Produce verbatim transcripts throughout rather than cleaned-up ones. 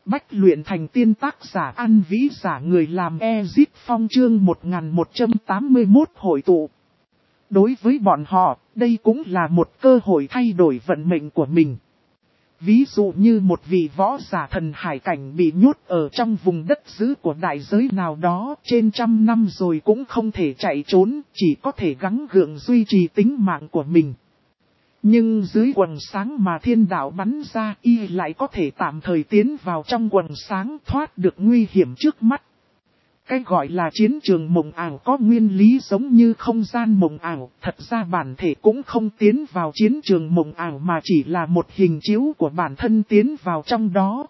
Bách luyện thành tiên tác giả An Vĩ giả người làm Ezip Phong chương một nghìn một trăm tám mươi mốt hội tụ. Đối với bọn họ, đây cũng là một cơ hội thay đổi vận mệnh của mình. Ví dụ như một vị võ giả thần hải cảnh bị nhốt ở trong vùng đất giữ của đại giới nào đó trên trăm năm rồi cũng không thể chạy trốn, chỉ có thể gắng gượng duy trì tính mạng của mình. Nhưng dưới quầng sáng mà thiên đạo bắn ra, y lại có thể tạm thời tiến vào trong quầng sáng thoát được nguy hiểm trước mắt. Cái gọi là chiến trường mộng ảo có nguyên lý giống như không gian mộng ảo, thật ra bản thể cũng không tiến vào chiến trường mộng ảo mà chỉ là một hình chiếu của bản thân tiến vào trong đó.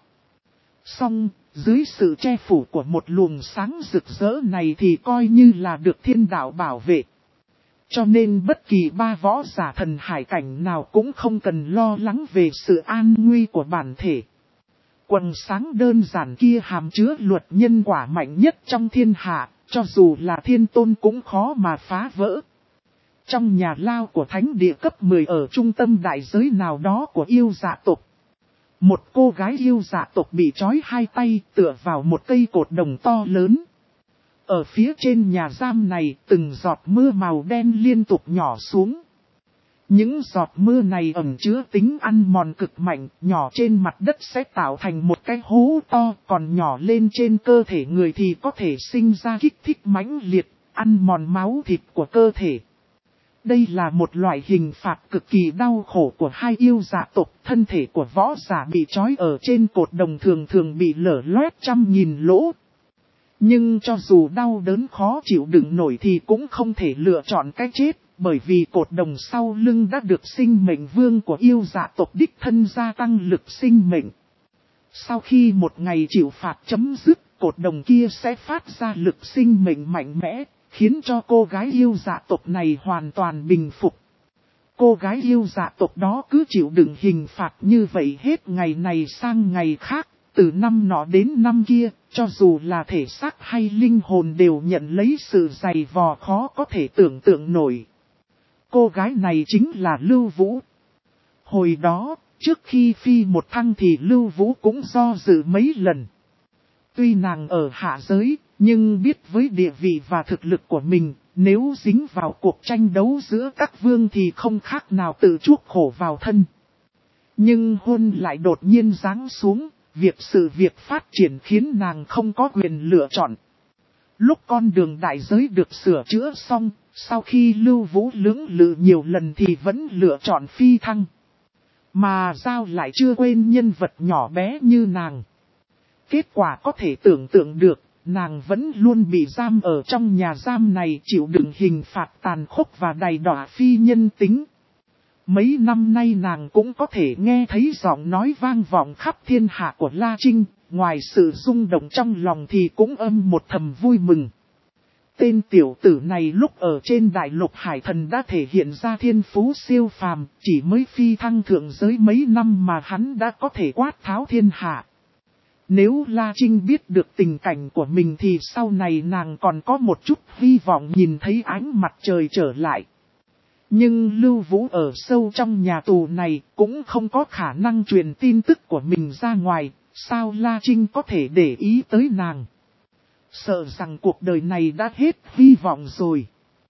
Song, dưới sự che phủ của một luồng sáng rực rỡ này thì coi như là được thiên đạo bảo vệ. Cho nên bất kỳ ba võ giả thần hải cảnh nào cũng không cần lo lắng về sự an nguy của bản thể. Quầng sáng đơn giản kia hàm chứa luật nhân quả mạnh nhất trong thiên hạ, cho dù là thiên tôn cũng khó mà phá vỡ. Trong nhà lao của thánh địa cấp mười ở trung tâm đại giới nào đó của yêu dạ tộc, một cô gái yêu dạ tộc bị trói hai tay tựa vào một cây cột đồng to lớn. Ở phía trên nhà giam này, từng giọt mưa màu đen liên tục nhỏ xuống. Những giọt mưa này ẩn chứa tính ăn mòn cực mạnh, nhỏ trên mặt đất sẽ tạo thành một cái hố to, còn nhỏ lên trên cơ thể người thì có thể sinh ra kích thích mãnh liệt, ăn mòn máu thịt của cơ thể. Đây là một loại hình phạt cực kỳ đau khổ của hai yêu dạ tộc, thân thể của võ giả bị trói ở trên cột đồng thường thường bị lở loét trăm nghìn lỗ. Nhưng cho dù đau đớn khó chịu đựng nổi thì cũng không thể lựa chọn cái chết, bởi vì cột đồng sau lưng đã được sinh mệnh vương của yêu dạ tộc đích thân gia tăng lực sinh mệnh. Sau khi một ngày chịu phạt chấm dứt, cột đồng kia sẽ phát ra lực sinh mệnh mạnh mẽ, khiến cho cô gái yêu dạ tộc này hoàn toàn bình phục. Cô gái yêu dạ tộc đó cứ chịu đựng hình phạt như vậy hết ngày này sang ngày khác. Từ năm nọ đến năm kia, cho dù là thể xác hay linh hồn đều nhận lấy sự dày vò khó có thể tưởng tượng nổi. Cô gái này chính là Lưu Vũ. Hồi đó, trước khi phi một thăng thì Lưu Vũ cũng do dự mấy lần. Tuy nàng ở hạ giới, nhưng biết với địa vị và thực lực của mình, nếu dính vào cuộc tranh đấu giữa các vương thì không khác nào tự chuốc khổ vào thân. Nhưng hôn lại đột nhiên giáng xuống. Việc sự việc phát triển khiến nàng không có quyền lựa chọn. Lúc con đường đại giới được sửa chữa xong, sau khi Lưu Vũ lưỡng lự nhiều lần thì vẫn lựa chọn phi thăng. Mà Giao lại chưa quên nhân vật nhỏ bé như nàng. Kết quả có thể tưởng tượng được, nàng vẫn luôn bị giam ở trong nhà giam này chịu đựng hình phạt tàn khốc và đầy đọa phi nhân tính. Mấy năm nay nàng cũng có thể nghe thấy giọng nói vang vọng khắp thiên hạ của La Trinh, ngoài sự rung động trong lòng thì cũng âm một thầm vui mừng. Tên tiểu tử này lúc ở trên đại lục hải thần đã thể hiện ra thiên phú siêu phàm, chỉ mới phi thăng thượng giới mấy năm mà hắn đã có thể quát tháo thiên hạ. Nếu La Trinh biết được tình cảnh của mình thì sau này nàng còn có một chút hy vọng nhìn thấy ánh mặt trời trở lại. Nhưng Lưu Vũ ở sâu trong nhà tù này cũng không có khả năng truyền tin tức của mình ra ngoài, sao La Trinh có thể để ý tới nàng. Sợ rằng cuộc đời này đã hết hy vọng rồi.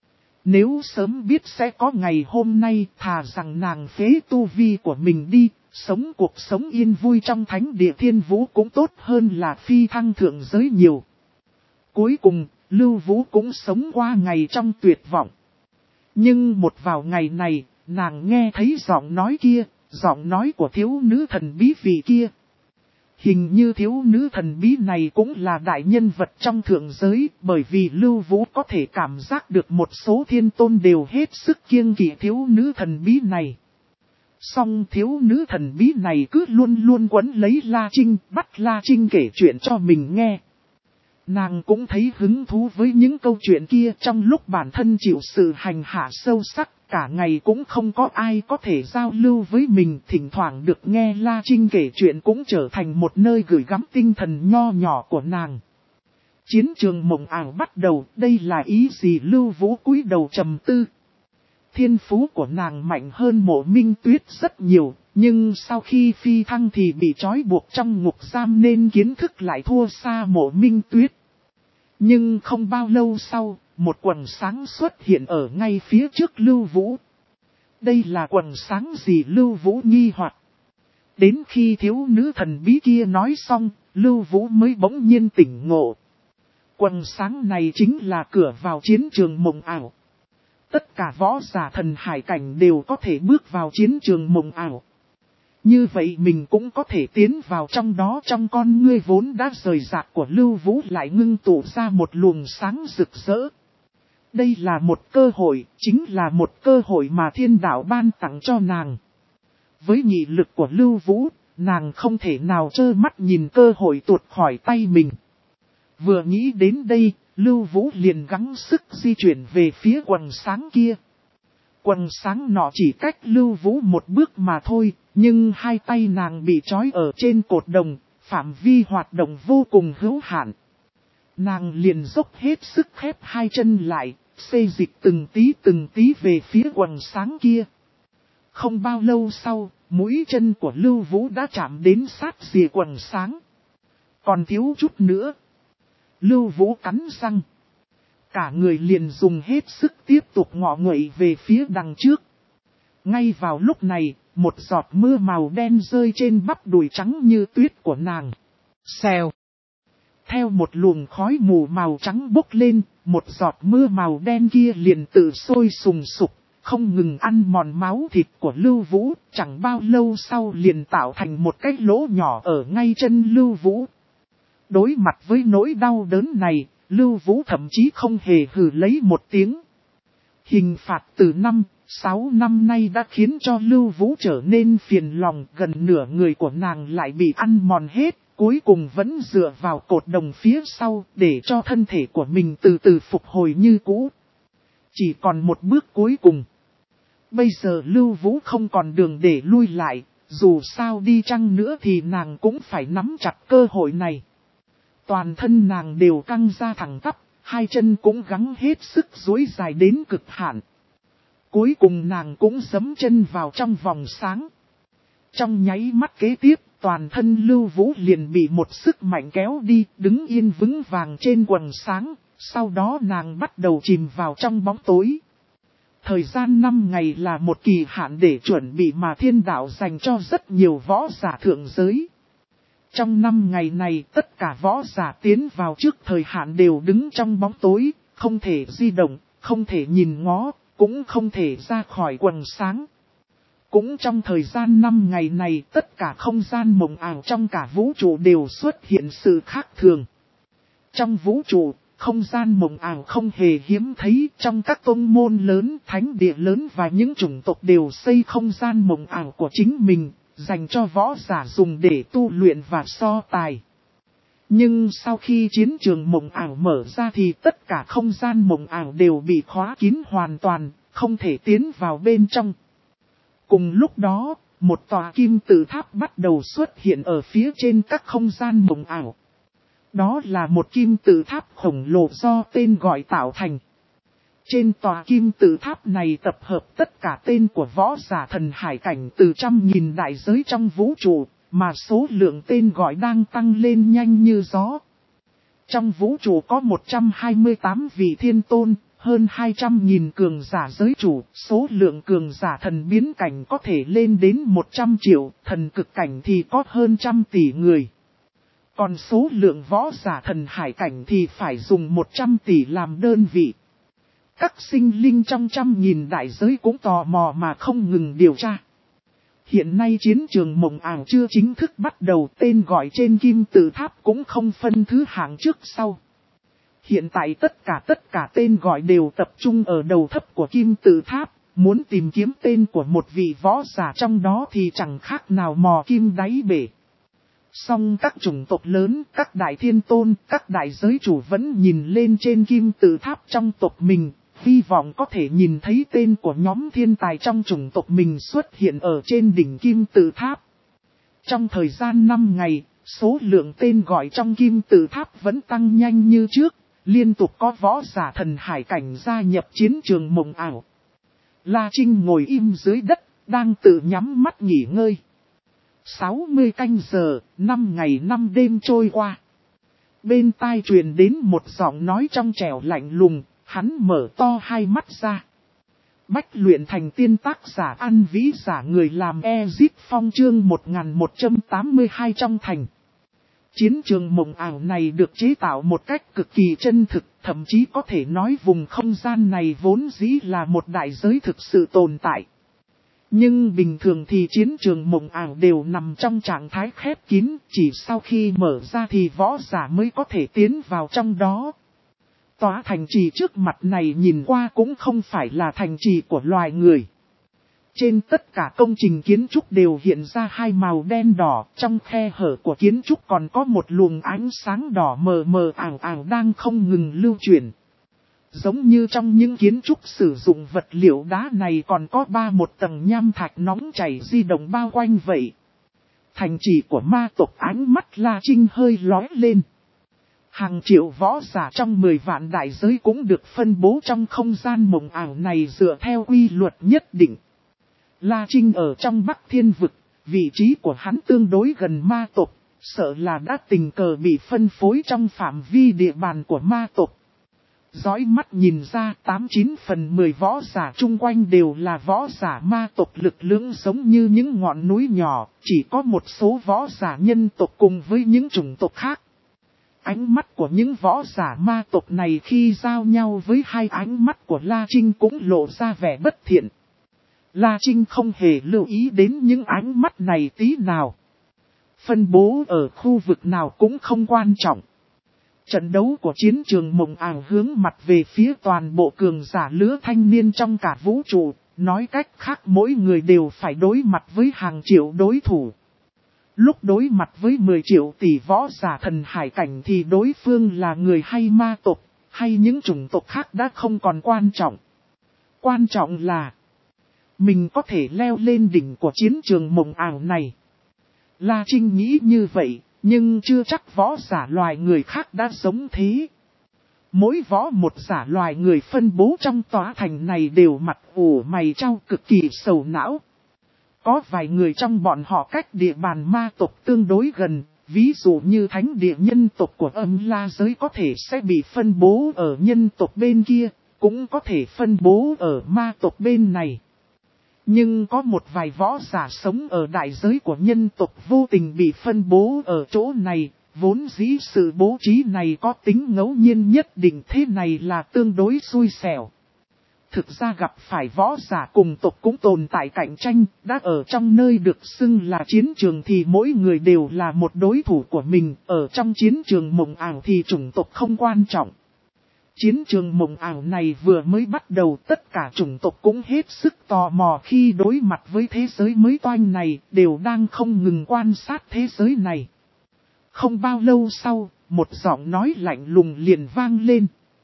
Nếu sớm biết sẽ có ngày hôm nay, thà rằng nàng phế tu vi của mình đi, sống cuộc sống yên vui trong thánh địa thiên vũ cũng tốt hơn là phi thăng thượng giới nhiều. Cuối cùng, Lưu Vũ cũng sống qua ngày trong tuyệt vọng. Nhưng một vào ngày này, nàng nghe thấy giọng nói kia, giọng nói của thiếu nữ thần bí vị kia. Hình như thiếu nữ thần bí này cũng là đại nhân vật trong thượng giới, bởi vì Lưu Vũ có thể cảm giác được một số thiên tôn đều hết sức kiêng kỵ thiếu nữ thần bí này. Song thiếu nữ thần bí này cứ luôn luôn quấn lấy La Trinh, bắt La Trinh kể chuyện cho mình nghe. Nàng cũng thấy hứng thú với những câu chuyện kia trong lúc bản thân chịu sự hành hạ sâu sắc, cả ngày cũng không có ai có thể giao lưu với mình, thỉnh thoảng được nghe La Trinh kể chuyện cũng trở thành một nơi gửi gắm tinh thần nho nhỏ của nàng. Chiến trường mộng ảo bắt đầu, đây là ý gì? Lưu Vũ cúi đầu trầm tư. Thiên phú của nàng mạnh hơn Mộ Minh Tuyết rất nhiều, Nhưng sau khi phi thăng thì bị trói buộc trong ngục giam nên kiến thức lại thua xa Mộ Minh Tuyết. Nhưng không bao lâu sau, một quầng sáng xuất hiện ở ngay phía trước Lưu Vũ. Đây là quầng sáng gì? Lưu Vũ nghi hoặc. Đến khi thiếu nữ thần bí kia nói xong, Lưu Vũ mới bỗng nhiên tỉnh ngộ. Quầng sáng này chính là cửa vào chiến trường mộng ảo. Tất cả võ giả thần hải cảnh đều có thể bước vào chiến trường mộng ảo. Như vậy mình cũng có thể tiến vào trong đó. Trong con ngươi vốn đã rời rạc của Lưu Vũ lại ngưng tụ ra một luồng sáng rực rỡ. Đây là một cơ hội, chính là một cơ hội mà thiên đạo ban tặng cho nàng. Với nghị lực của Lưu Vũ, nàng không thể nào trơ mắt nhìn cơ hội tuột khỏi tay mình. Vừa nghĩ đến đây, Lưu Vũ liền gắng sức di chuyển về phía quầng sáng kia. Quầng sáng nọ chỉ cách Lưu Vũ một bước mà thôi, nhưng hai tay nàng bị trói ở trên cột đồng, phạm vi hoạt động vô cùng hữu hạn. Nàng liền dốc hết sức khép hai chân lại, xê dịch từng tí từng tí về phía quầng sáng kia. Không bao lâu sau, mũi chân của Lưu Vũ đã chạm đến sát rìa quầng sáng. Còn thiếu chút nữa. Lưu Vũ cắn răng. Cả người liền dùng hết sức tiếp tục ngọ nguậy về phía đằng trước. Ngay vào lúc này, một giọt mưa màu đen rơi trên bắp đùi trắng như tuyết của nàng. Xèo. Theo một luồng khói mù màu trắng bốc lên, một giọt mưa màu đen kia liền tự sôi sùng sục, không ngừng ăn mòn máu thịt của Lưu Vũ. Chẳng bao lâu sau liền tạo thành một cái lỗ nhỏ ở ngay chân Lưu Vũ. Đối mặt với nỗi đau đớn này, Lưu Vũ thậm chí không hề hừ lấy một tiếng. Hình phạt từ năm, sáu năm nay đã khiến cho Lưu Vũ trở nên phiền lòng, gần nửa người của nàng lại bị ăn mòn hết, cuối cùng vẫn dựa vào cột đồng phía sau để cho thân thể của mình từ từ phục hồi như cũ. Chỉ còn một bước cuối cùng. Bây giờ Lưu Vũ không còn đường để lui lại, dù sao đi chăng nữa thì nàng cũng phải nắm chặt cơ hội này. Toàn thân nàng đều căng ra thẳng tắp, hai chân cũng gắng hết sức duỗi dài đến cực hạn. Cuối cùng nàng cũng giẫm chân vào trong vòng sáng. Trong nháy mắt kế tiếp, toàn thân Lưu Vũ liền bị một sức mạnh kéo đi, đứng yên vững vàng trên quầng sáng, sau đó nàng bắt đầu chìm vào trong bóng tối. Thời gian năm ngày là một kỳ hạn để chuẩn bị mà thiên đạo dành cho rất nhiều võ giả thượng giới. Trong năm ngày này tất cả võ giả tiến vào trước thời hạn đều đứng trong bóng tối, không thể di động, không thể nhìn ngó, cũng không thể ra khỏi quầng sáng. Cũng trong thời gian năm ngày này tất cả không gian mộng ảo trong cả vũ trụ đều xuất hiện sự khác thường. Trong vũ trụ, không gian mộng ảo không hề hiếm thấy, trong các tôn môn lớn, thánh địa lớn và những chủng tộc đều xây không gian mộng ảo của chính mình, dành cho võ giả dùng để tu luyện và so tài. Nhưng sau khi chiến trường mộng ảo mở ra thì tất cả không gian mộng ảo đều bị khóa kín hoàn toàn, không thể tiến vào bên trong. Cùng lúc đó, một tòa kim tự tháp bắt đầu xuất hiện ở phía trên các không gian mộng ảo. Đó là một kim tự tháp khổng lồ do tên gọi tạo thành. Trên tòa kim tự tháp này tập hợp tất cả tên của võ giả thần hải cảnh từ trăm nghìn đại giới trong vũ trụ, mà số lượng tên gọi đang tăng lên nhanh như gió. Trong vũ trụ có một trăm hai mươi tám vị thiên tôn, hơn hai trăm nghìn cường giả giới chủ, số lượng cường giả thần biến cảnh có thể lên đến một trăm triệu, thần cực cảnh thì có hơn trăm tỷ người. Còn số lượng võ giả thần hải cảnh thì phải dùng một trăm tỷ làm đơn vị. Các sinh linh trong trăm nghìn đại giới cũng tò mò mà không ngừng điều tra. Hiện nay chiến trường mộng ảo chưa chính thức bắt đầu, tên gọi trên kim tự tháp cũng không phân thứ hạng trước sau. Hiện tại tất cả tất cả tên gọi đều tập trung ở đầu thấp của kim tự tháp, muốn tìm kiếm tên của một vị võ giả trong đó thì chẳng khác nào mò kim đáy bể. Song các chủng tộc lớn, các đại thiên tôn, các đại giới chủ vẫn nhìn lên trên kim tự tháp trong tộc mình, hy vọng có thể nhìn thấy tên của nhóm thiên tài trong chủng tộc mình xuất hiện ở trên đỉnh kim tự tháp. Trong thời gian năm ngày, số lượng tên gọi trong kim tự tháp vẫn tăng nhanh như trước, liên tục có võ giả thần hải cảnh gia nhập chiến trường mộng ảo. La Trinh ngồi im dưới đất, đang tự nhắm mắt nghỉ ngơi. sáu mươi canh giờ, năm ngày năm đêm trôi qua. Bên tai truyền đến một giọng nói trong trẻo lạnh lùng, hắn mở to hai mắt ra. Bách luyện thành tiên tác giả An Vĩ giả người làm Ezip Phong chương một nghìn một trăm tám mươi hai trong thành. Chiến trường mộng ảo này được chế tạo một cách cực kỳ chân thực, thậm chí có thể nói vùng không gian này vốn dĩ là một đại giới thực sự tồn tại. Nhưng bình thường thì chiến trường mộng ảo đều nằm trong trạng thái khép kín, chỉ sau khi mở ra thì võ giả mới có thể tiến vào trong đó. Tòa thành trì trước mặt này nhìn qua cũng không phải là thành trì của loài người. Trên tất cả công trình kiến trúc đều hiện ra hai màu đen đỏ, trong khe hở của kiến trúc còn có một luồng ánh sáng đỏ mờ mờ ảo ảo đang không ngừng lưu chuyển. Giống như trong những kiến trúc sử dụng vật liệu đá này còn có ba một tầng nham thạch nóng chảy di động bao quanh vậy. Thành trì của ma tộc ánh mắt La Trinh hơi lóe lên. Hàng triệu võ giả trong mười vạn đại giới cũng được phân bố trong không gian mộng ảo này dựa theo quy luật nhất định. La Trinh ở trong Bắc Thiên Vực, vị trí của hắn tương đối gần ma tộc, sợ là đã tình cờ bị phân phối trong phạm vi địa bàn của ma tộc. Dõi mắt nhìn ra tám chín phần mười võ giả chung quanh đều là võ giả ma tộc lực lượng giống như những ngọn núi nhỏ, chỉ có một số võ giả nhân tộc cùng với những chủng tộc khác. Ánh mắt của những võ giả ma tộc này khi giao nhau với hai ánh mắt của La Trinh cũng lộ ra vẻ bất thiện. La Trinh không hề lưu ý đến những ánh mắt này tí nào. Phân bố ở khu vực nào cũng không quan trọng. Trận đấu của chiến trường mộng ảo hướng mặt về phía toàn bộ cường giả lứa thanh niên trong cả vũ trụ, nói cách khác mỗi người đều phải đối mặt với hàng triệu đối thủ. Lúc đối mặt với mười triệu tỷ võ giả thần hải cảnh thì đối phương là người hay ma tộc, hay những chủng tộc khác đã không còn quan trọng. Quan trọng là mình có thể leo lên đỉnh của chiến trường mộng ảo này. La Trinh nghĩ như vậy, nhưng chưa chắc võ giả loài người khác đã giống thế. Mỗi võ một giả loài người phân bố trong tòa thành này đều mặt ủ mày trao cực kỳ sầu não. Có vài người trong bọn họ cách địa bàn ma tộc tương đối gần, ví dụ như thánh địa nhân tộc của âm la giới có thể sẽ bị phân bố ở nhân tộc bên kia, cũng có thể phân bố ở ma tộc bên này. Nhưng có một vài võ giả sống ở đại giới của nhân tộc vô tình bị phân bố ở chỗ này, vốn dĩ sự bố trí này có tính ngẫu nhiên nhất định, thế này là tương đối xui xẻo. Thực ra gặp phải võ giả cùng tộc cũng tồn tại cạnh tranh, đã ở trong nơi được xưng là chiến trường thì mỗi người đều là một đối thủ của mình, ở trong chiến trường mộng ảo thì chủng tộc không quan trọng. Chiến trường mộng ảo này vừa mới bắt đầu, tất cả chủng tộc cũng hết sức tò mò khi đối mặt với thế giới mới toanh này, đều đang không ngừng quan sát thế giới này. Không bao lâu sau, một giọng nói lạnh lùng liền vang lên.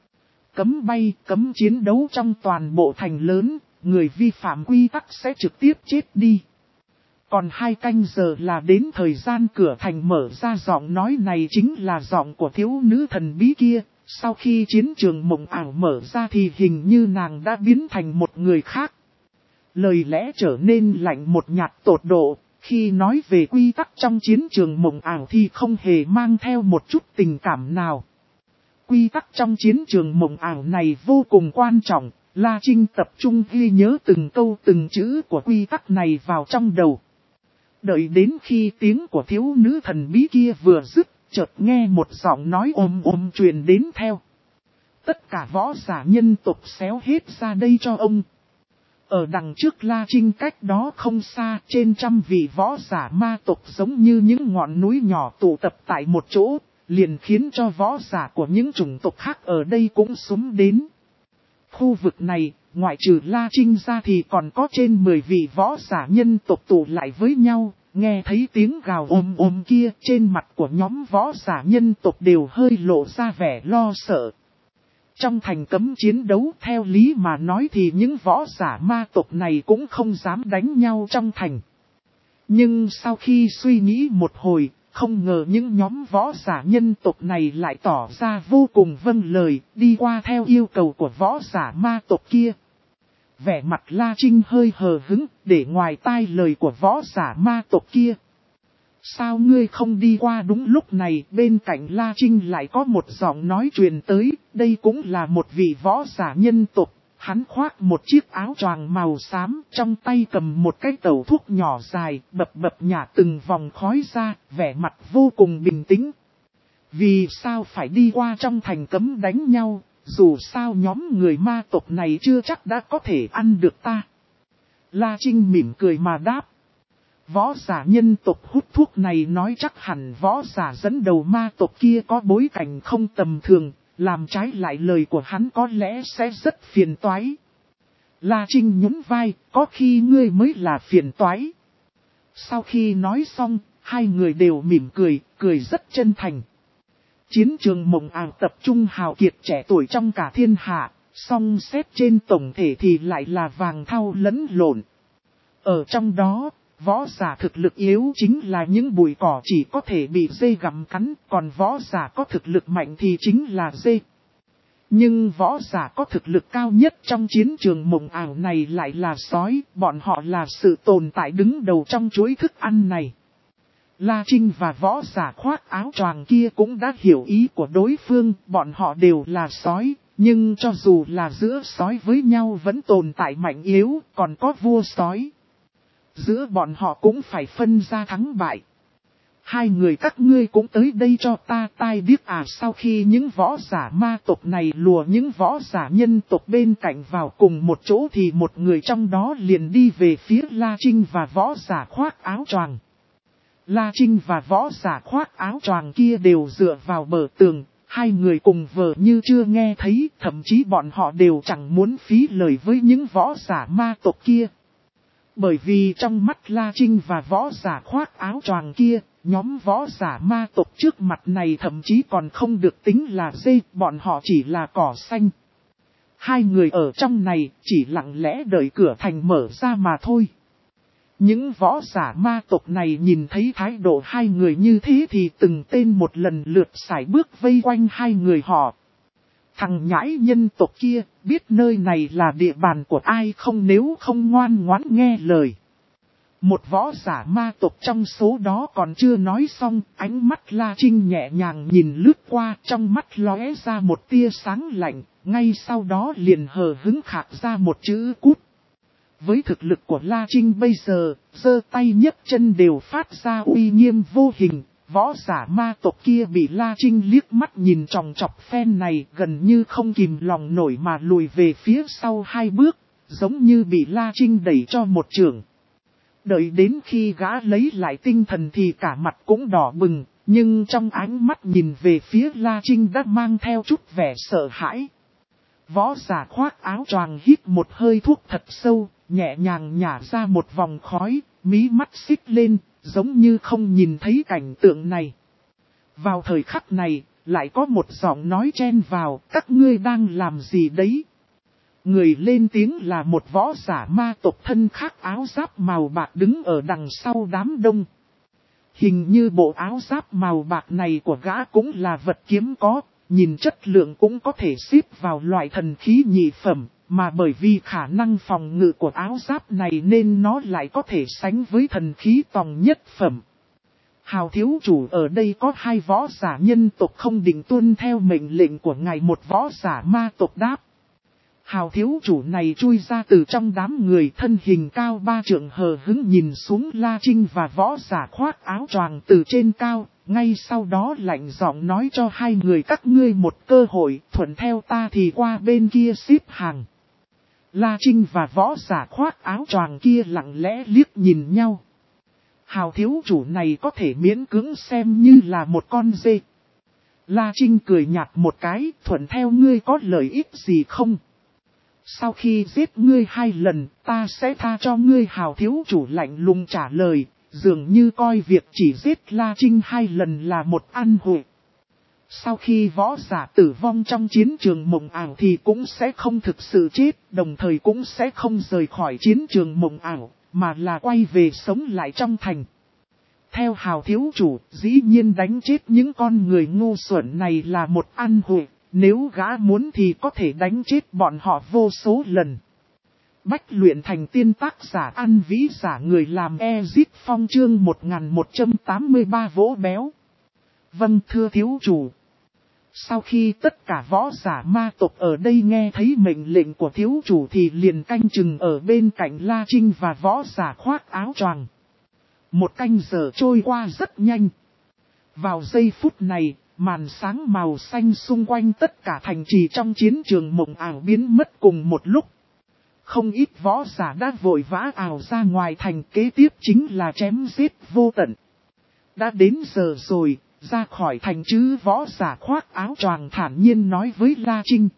Cấm bay, cấm chiến đấu trong toàn bộ thành lớn, người vi phạm quy tắc sẽ trực tiếp chết đi. Còn hai canh giờ là đến thời gian cửa thành mở ra, giọng nói này chính là giọng của thiếu nữ thần bí kia. Sau khi chiến trường mộng ảo mở ra thì hình như nàng đã biến thành một người khác. Lời lẽ trở nên lạnh một nhạt tột độ, khi nói về quy tắc trong chiến trường mộng ảo thì không hề mang theo một chút tình cảm nào. Quy tắc trong chiến trường mộng ảo này vô cùng quan trọng, La Trinh tập trung ghi nhớ từng câu từng chữ của quy tắc này vào trong đầu. Đợi đến khi tiếng của thiếu nữ thần bí kia vừa dứt, chợt nghe một giọng nói ôm ôm truyền đến theo. Tất cả võ giả nhân tộc xéo hết ra đây cho ông. Ở đằng trước La Trinh cách đó không xa, trên trăm vị võ giả ma tộc giống như những ngọn núi nhỏ tụ tập tại một chỗ, liền khiến cho võ giả của những chủng tộc khác ở đây cũng xúm đến. Khu vực này, ngoại trừ La Trinh ra thì còn có trên mười vị võ giả nhân tộc tụ lại với nhau. Nghe thấy tiếng gào ôm ôm kia, trên mặt của nhóm võ giả nhân tộc đều hơi lộ ra vẻ lo sợ. Trong thành cấm chiến đấu, theo lý mà nói thì những võ giả ma tộc này cũng không dám đánh nhau trong thành. Nhưng sau khi suy nghĩ một hồi, không ngờ những nhóm võ giả nhân tộc này lại tỏ ra vô cùng vâng lời, đi qua theo yêu cầu của võ giả ma tộc kia. vẻ mặt La Trinh hơi hờ hững, để ngoài tai lời của võ giả ma tộc kia. Sao ngươi không đi qua? Đúng lúc này, bên cạnh La Trinh lại có một giọng nói truyền tới, đây cũng là một vị võ giả nhân tộc. Hắn khoác một chiếc áo choàng màu xám, trong tay cầm một cái tẩu thuốc nhỏ dài, bập bập nhả từng vòng khói ra, vẻ mặt vô cùng bình tĩnh. Vì sao phải đi qua trong thành cấm đánh nhau, dù sao nhóm người ma tộc này chưa chắc đã có thể ăn được ta. La Trinh mỉm cười mà đáp. Võ giả nhân tộc hút thuốc này nói chắc hẳn võ giả dẫn đầu ma tộc kia có bối cảnh không tầm thường, làm trái lại lời của hắn có lẽ sẽ rất phiền toái. La Trinh nhún vai, có khi ngươi mới là phiền toái. Sau khi nói xong, hai người đều mỉm cười, cười rất chân thành. Chiến trường mộng ảo tập trung hào kiệt trẻ tuổi trong cả thiên hạ, song xét trên tổng thể thì lại là vàng thau lẫn lộn. Ở trong đó, võ giả thực lực yếu chính là những bụi cỏ chỉ có thể bị dê gặm cắn, còn võ giả có thực lực mạnh thì chính là dê. Nhưng võ giả có thực lực cao nhất trong chiến trường mộng ảo này lại là sói, bọn họ là sự tồn tại đứng đầu trong chuỗi thức ăn này. La Trinh và võ giả khoác áo choàng kia cũng đã hiểu ý của đối phương, bọn họ đều là sói, nhưng cho dù là giữa sói với nhau vẫn tồn tại mạnh yếu, còn có vua sói. Giữa bọn họ cũng phải phân ra thắng bại. Hai người các ngươi cũng tới đây cho ta tai điếc à? Sau khi những võ giả ma tộc này lùa những võ giả nhân tộc bên cạnh vào cùng một chỗ thì một người trong đó liền đi về phía La Trinh và võ giả khoác áo choàng. La Trinh và võ giả khoác áo choàng kia đều dựa vào bờ tường, hai người cùng vờ như chưa nghe thấy, thậm chí bọn họ đều chẳng muốn phí lời với những võ giả ma tộc kia. Bởi vì trong mắt La Trinh và võ giả khoác áo choàng kia, nhóm võ giả ma tộc trước mặt này thậm chí còn không được tính là dê, bọn họ chỉ là cỏ xanh. Hai người ở trong này chỉ lặng lẽ đợi cửa thành mở ra mà thôi. Những võ giả ma tộc này nhìn thấy thái độ hai người như thế thì từng tên một lần lượt sải bước vây quanh hai người họ. Thằng nhãi nhân tộc kia biết nơi này là địa bàn của ai không, nếu không ngoan ngoãn nghe lời. Một võ giả ma tộc trong số đó còn chưa nói xong, ánh mắt La Trinh nhẹ nhàng nhìn lướt qua, trong mắt lóe ra một tia sáng lạnh, ngay sau đó liền hờ hững khạc ra một chữ cút. Với thực lực của La Trinh bây giờ, giơ tay nhấc chân đều phát ra uy nghiêm vô hình, võ giả ma tộc kia bị La Trinh liếc mắt nhìn tròng trọc phen này gần như không kìm lòng nổi mà lùi về phía sau hai bước, giống như bị La Trinh đẩy cho một chưởng. Đợi đến khi gã lấy lại tinh thần thì cả mặt cũng đỏ bừng, nhưng trong ánh mắt nhìn về phía La Trinh đã mang theo chút vẻ sợ hãi. Võ giả khoác áo choàng hít một hơi thuốc thật sâu, nhẹ nhàng nhả ra một vòng khói, mí mắt xích lên, giống như không nhìn thấy cảnh tượng này. Vào thời khắc này, lại có một giọng nói chen vào, các ngươi đang làm gì đấy? Người lên tiếng là một võ giả ma tộc thân khoác áo giáp màu bạc đứng ở đằng sau đám đông. Hình như bộ áo giáp màu bạc này của gã cũng là vật kiếm có, nhìn chất lượng cũng có thể xếp vào loại thần khí nhị phẩm, mà bởi vì khả năng phòng ngự của áo giáp này nên nó lại có thể sánh với thần khí tòng nhất phẩm. Hào thiếu chủ, ở đây có hai võ giả nhân tộc không định tuân theo mệnh lệnh của ngài. Một võ giả ma tộc đáp. Hào thiếu chủ này chui ra từ trong đám người, thân hình cao ba trượng, hờ hững nhìn xuống La Trinh và võ giả khoác áo choàng từ trên cao, ngay sau đó lạnh giọng nói cho hai người các ngươi một cơ hội, thuận theo ta thì qua bên kia xếp hàng. La Trinh và võ giả khoác áo choàng kia lặng lẽ liếc nhìn nhau. Hào thiếu chủ này có thể miễn cưỡng xem như là một con dê. La Trinh cười nhạt một cái, thuận theo ngươi có lợi ích gì không? Sau khi giết ngươi hai lần, ta sẽ tha cho ngươi. Hào thiếu chủ lạnh lùng trả lời, dường như coi việc chỉ giết La Trinh hai lần là một ăn hụi. Sau khi võ giả tử vong trong chiến trường mộng ảo thì cũng sẽ không thực sự chết, đồng thời cũng sẽ không rời khỏi chiến trường mộng ảo, mà là quay về sống lại trong thành. Theo Hào thiếu chủ, dĩ nhiên đánh chết những con người ngu xuẩn này là một ăn hụi. Nếu gã muốn thì có thể đánh chết bọn họ vô số lần. Bách luyện thành tiên tác giả An Vĩ giả người làm Ezit Phong chương một nghìn một trăm tám mươi ba vỗ béo. Vâng thưa thiếu chủ. Sau khi tất cả võ giả ma tộc ở đây nghe thấy mệnh lệnh của thiếu chủ thì liền canh chừng ở bên cạnh La Trinh và võ giả khoác áo choàng. Một canh giờ trôi qua rất nhanh. Vào giây phút này, màn sáng màu xanh xung quanh tất cả thành trì trong chiến trường mộng ảo biến mất cùng một lúc. Không ít võ giả đã vội vã ảo ra ngoài thành, kế tiếp chính là chém giết vô tận. Đã đến giờ rồi, ra khỏi thành chứ, võ giả khoác áo choàng thản nhiên nói với La Trinh.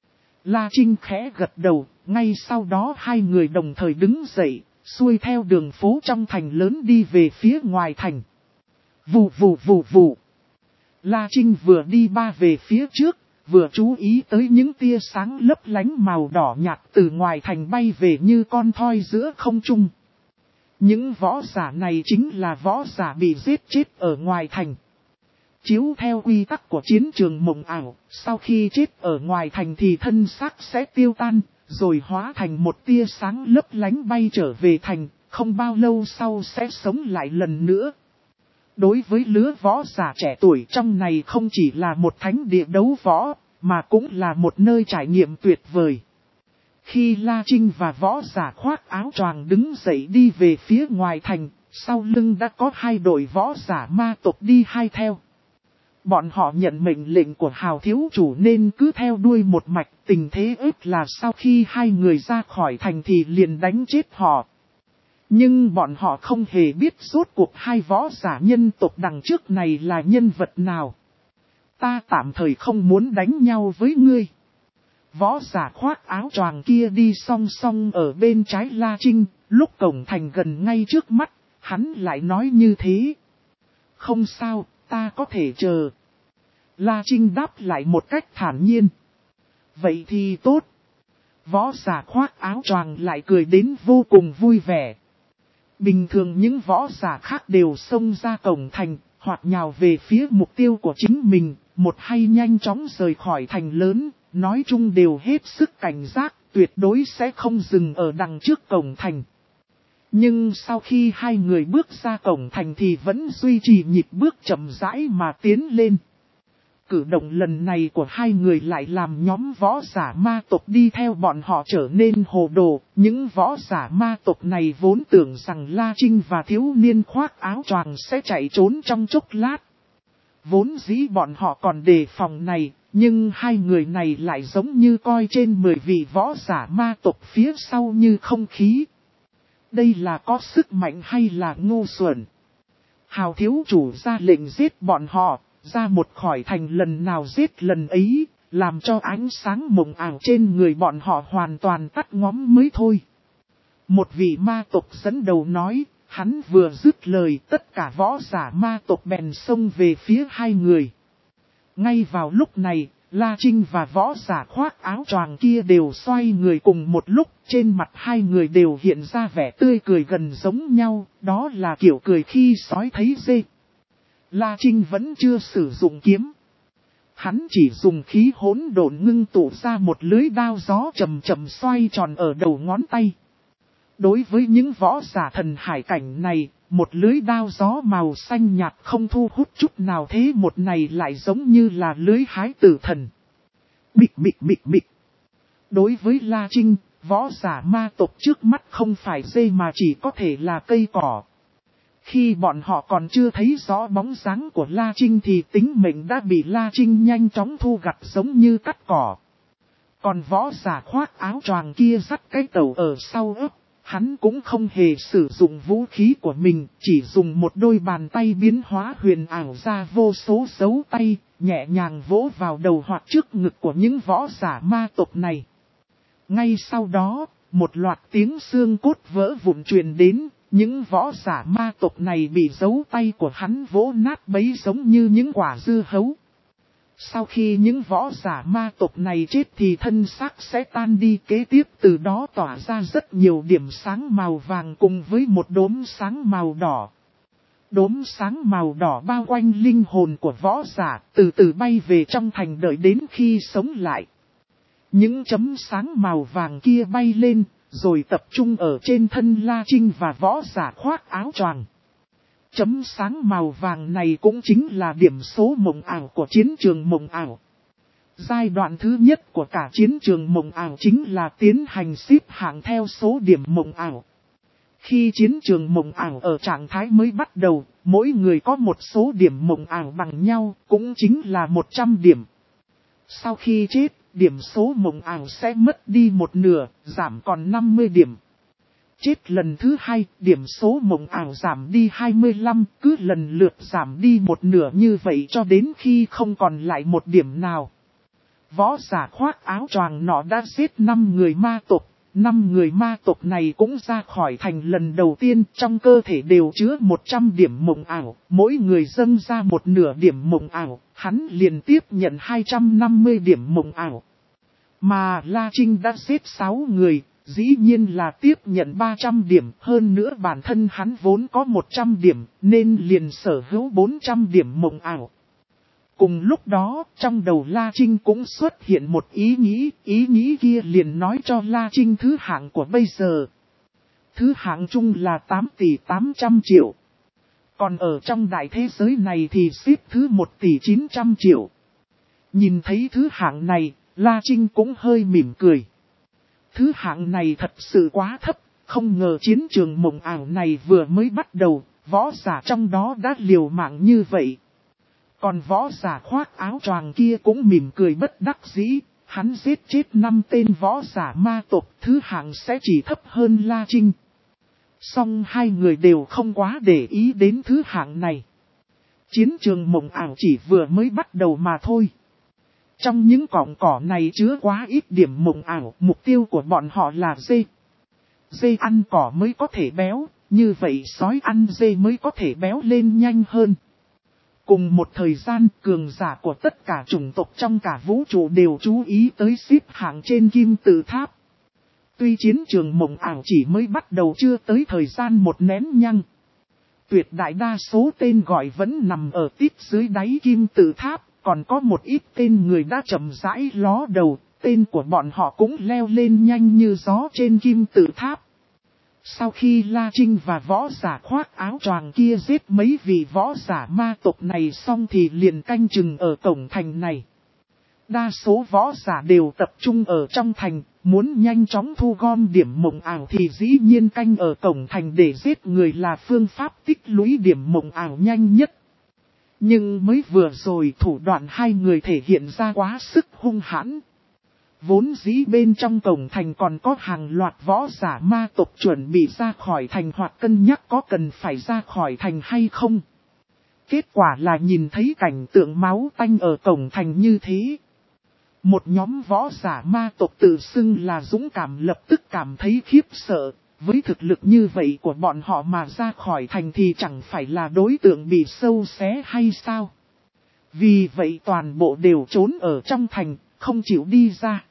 La Trinh khẽ gật đầu, ngay sau đó hai người đồng thời đứng dậy, xuôi theo đường phố trong thành lớn đi về phía ngoài thành. Vù vù vù vù. La Trinh vừa đi ba về phía trước, vừa chú ý tới những tia sáng lấp lánh màu đỏ nhạt từ ngoài thành bay về như con thoi giữa không trung. Những võ giả này chính là võ giả bị giết chết ở ngoài thành. Chiếu theo quy tắc của chiến trường mộng ảo, sau khi chết ở ngoài thành thì thân xác sẽ tiêu tan, rồi hóa thành một tia sáng lấp lánh bay trở về thành, không bao lâu sau sẽ sống lại lần nữa. Đối với lứa võ giả trẻ tuổi trong này không chỉ là một thánh địa đấu võ, mà cũng là một nơi trải nghiệm tuyệt vời. Khi La Trinh và võ giả khoác áo choàng đứng dậy đi về phía ngoài thành, sau lưng đã có hai đội võ giả ma tộc đi hai theo. Bọn họ nhận mệnh lệnh của Hào thiếu chủ nên cứ theo đuôi một mạch, tình thế ếp là sau khi hai người ra khỏi thành thì liền đánh chết họ. Nhưng bọn họ không hề biết rốt cuộc hai võ giả nhân tộc đằng trước này là nhân vật nào. Ta tạm thời không muốn đánh nhau với ngươi. Võ giả khoác áo choàng kia đi song song ở bên trái La Trinh, lúc cổng thành gần ngay trước mắt, hắn lại nói như thế. Không sao, ta có thể chờ. La Trinh đáp lại một cách thản nhiên. Vậy thì tốt. Võ giả khoác áo choàng lại cười đến vô cùng vui vẻ. Bình thường những võ giả khác đều xông ra cổng thành, hoặc nhào về phía mục tiêu của chính mình, một hay nhanh chóng rời khỏi thành lớn, nói chung đều hết sức cảnh giác, tuyệt đối sẽ không dừng ở đằng trước cổng thành. Nhưng sau khi hai người bước ra cổng thành thì vẫn duy trì nhịp bước chậm rãi mà tiến lên. Cử động lần này của hai người lại làm nhóm võ giả ma tộc đi theo bọn họ trở nên hồ đồ. Những võ giả ma tộc này vốn tưởng rằng La Trinh và thiếu niên khoác áo choàng sẽ chạy trốn trong chốc lát. Vốn dĩ bọn họ còn đề phòng này, nhưng hai người này lại giống như coi trên mười vị võ giả ma tộc phía sau như không khí. Đây là có sức mạnh hay là ngu xuẩn? Hào thiếu chủ ra lệnh giết bọn họ, ra một khỏi thành lần nào giết lần ấy, làm cho ánh sáng mộng ảo trên người bọn họ hoàn toàn tắt ngóm mới thôi. Một vị ma tộc dẫn đầu nói, hắn vừa dứt lời tất cả võ giả ma tộc bèn xông về phía hai người. Ngay vào lúc này, La Trinh và võ giả khoác áo choàng kia đều xoay người cùng một lúc, trên mặt hai người đều hiện ra vẻ tươi cười gần giống nhau, đó là kiểu cười khi sói thấy dê. La Trinh vẫn chưa sử dụng kiếm. Hắn chỉ dùng khí hỗn độn ngưng tụ ra một lưới đao gió chậm chậm xoay tròn ở đầu ngón tay. Đối với những võ giả thần hải cảnh này, một lưới đao gió màu xanh nhạt không thu hút chút nào, thế một này lại giống như là lưới hái tử thần. Bịch bịch bịch bịch. Đối với La Trinh, võ giả ma tộc trước mắt không phải dê mà chỉ có thể là cây cỏ. Khi bọn họ còn chưa thấy rõ bóng dáng của La Trinh thì tính mệnh đã bị La Trinh nhanh chóng thu gặt giống như cắt cỏ. Còn võ giả khoác áo choàng kia dắt cái tàu ở sau ấp, hắn cũng không hề sử dụng vũ khí của mình, chỉ dùng một đôi bàn tay biến hóa huyền ảo ra vô số dấu tay, nhẹ nhàng vỗ vào đầu hoặc trước ngực của những võ giả ma tộc này. Ngay sau đó, một loạt tiếng xương cốt vỡ vụn truyền đến. Những võ giả ma tộc này bị dấu tay của hắn vỗ nát bấy giống như những quả dưa hấu. Sau khi những võ giả ma tộc này chết thì thân xác sẽ tan đi, kế tiếp từ đó tỏa ra rất nhiều điểm sáng màu vàng cùng với một đốm sáng màu đỏ. Đốm sáng màu đỏ bao quanh linh hồn của võ giả, từ từ bay về trong thành đợi đến khi sống lại. Những chấm sáng màu vàng kia bay lên, rồi tập trung ở trên thân La Trinh và võ giả khoác áo choàng. Chấm sáng màu vàng này cũng chính là điểm số mộng ảo của chiến trường mộng ảo. Giai đoạn thứ nhất của cả chiến trường mộng ảo chính là tiến hành xếp hạng theo số điểm mộng ảo. Khi chiến trường mộng ảo ở trạng thái mới bắt đầu, mỗi người có một số điểm mộng ảo bằng nhau, cũng chính là một trăm điểm. Sau khi chết, điểm số mộng ảo sẽ mất đi một nửa, giảm còn năm mươi điểm. Chết lần thứ hai, điểm số mộng ảo giảm đi hai mươi lăm, cứ lần lượt giảm đi một nửa như vậy cho đến khi không còn lại một điểm nào. Võ giả khoác áo choàng nọ đã giết năm người ma tộc, năm người ma tộc này cũng ra khỏi thành lần đầu tiên, trong cơ thể đều chứa một trăm điểm mộng ảo, mỗi người dâng ra một nửa điểm mộng ảo, hắn liền tiếp nhận hai trăm năm mươi điểm mộng ảo. Mà La Trinh đã giết sáu người, dĩ nhiên là tiếp nhận ba trăm điểm, hơn nữa bản thân hắn vốn có một trăm điểm, nên liền sở hữu bốn trăm điểm mộng ảo. Cùng lúc đó, trong đầu La Trinh cũng xuất hiện một ý nghĩ, ý nghĩ kia liền nói cho La Trinh thứ hạng của bây giờ. Thứ hạng chung là tám tỷ tám trăm triệu. Còn ở trong đại thế giới này thì xếp thứ một tỷ chín trăm triệu. Nhìn thấy thứ hạng này, La Trinh cũng hơi mỉm cười. Thứ hạng này thật sự quá thấp, không ngờ chiến trường mộng ảo này vừa mới bắt đầu, võ giả trong đó đã liều mạng như vậy. Còn võ giả khoác áo choàng kia cũng mỉm cười bất đắc dĩ, hắn giết chết năm tên võ giả ma tộc, thứ hạng sẽ chỉ thấp hơn La Trinh. Song hai người đều không quá để ý đến thứ hạng này. Chiến trường mộng ảo chỉ vừa mới bắt đầu mà thôi. Trong những cọng cỏ này chứa quá ít điểm mộng ảo, mục tiêu của bọn họ là dê. Dê ăn cỏ mới có thể béo, như vậy sói ăn dê mới có thể béo lên nhanh hơn. Cùng một thời gian, cường giả của tất cả chủng tộc trong cả vũ trụ đều chú ý tới xếp hạng trên kim tự tháp. Tuy chiến trường mộng ảo chỉ mới bắt đầu chưa tới thời gian một nén nhăng. Tuyệt đại đa số tên gọi vẫn nằm ở tít dưới đáy kim tự tháp, còn có một ít tên người đã chậm rãi ló đầu, tên của bọn họ cũng leo lên nhanh như gió trên kim tự tháp. Sau khi La Trinh và võ giả khoác áo choàng kia giết mấy vị võ giả ma tộc này xong thì liền canh chừng ở cổng thành này. Đa số võ giả đều tập trung ở trong thành, muốn nhanh chóng thu gom điểm mộng ảo thì dĩ nhiên canh ở cổng thành để giết người là phương pháp tích lũy điểm mộng ảo nhanh nhất. Nhưng mới vừa rồi thủ đoạn hai người thể hiện ra quá sức hung hãn. Vốn dĩ bên trong cổng thành còn có hàng loạt võ giả ma tộc chuẩn bị ra khỏi thành hoặc cân nhắc có cần phải ra khỏi thành hay không. Kết quả là nhìn thấy cảnh tượng máu tanh ở cổng thành như thế. Một nhóm võ giả ma tộc tự xưng là dũng cảm lập tức cảm thấy khiếp sợ. Với thực lực như vậy của bọn họ mà ra khỏi thành thì chẳng phải là đối tượng bị sâu xé hay sao. Vì vậy toàn bộ đều trốn ở trong thành, không chịu đi ra.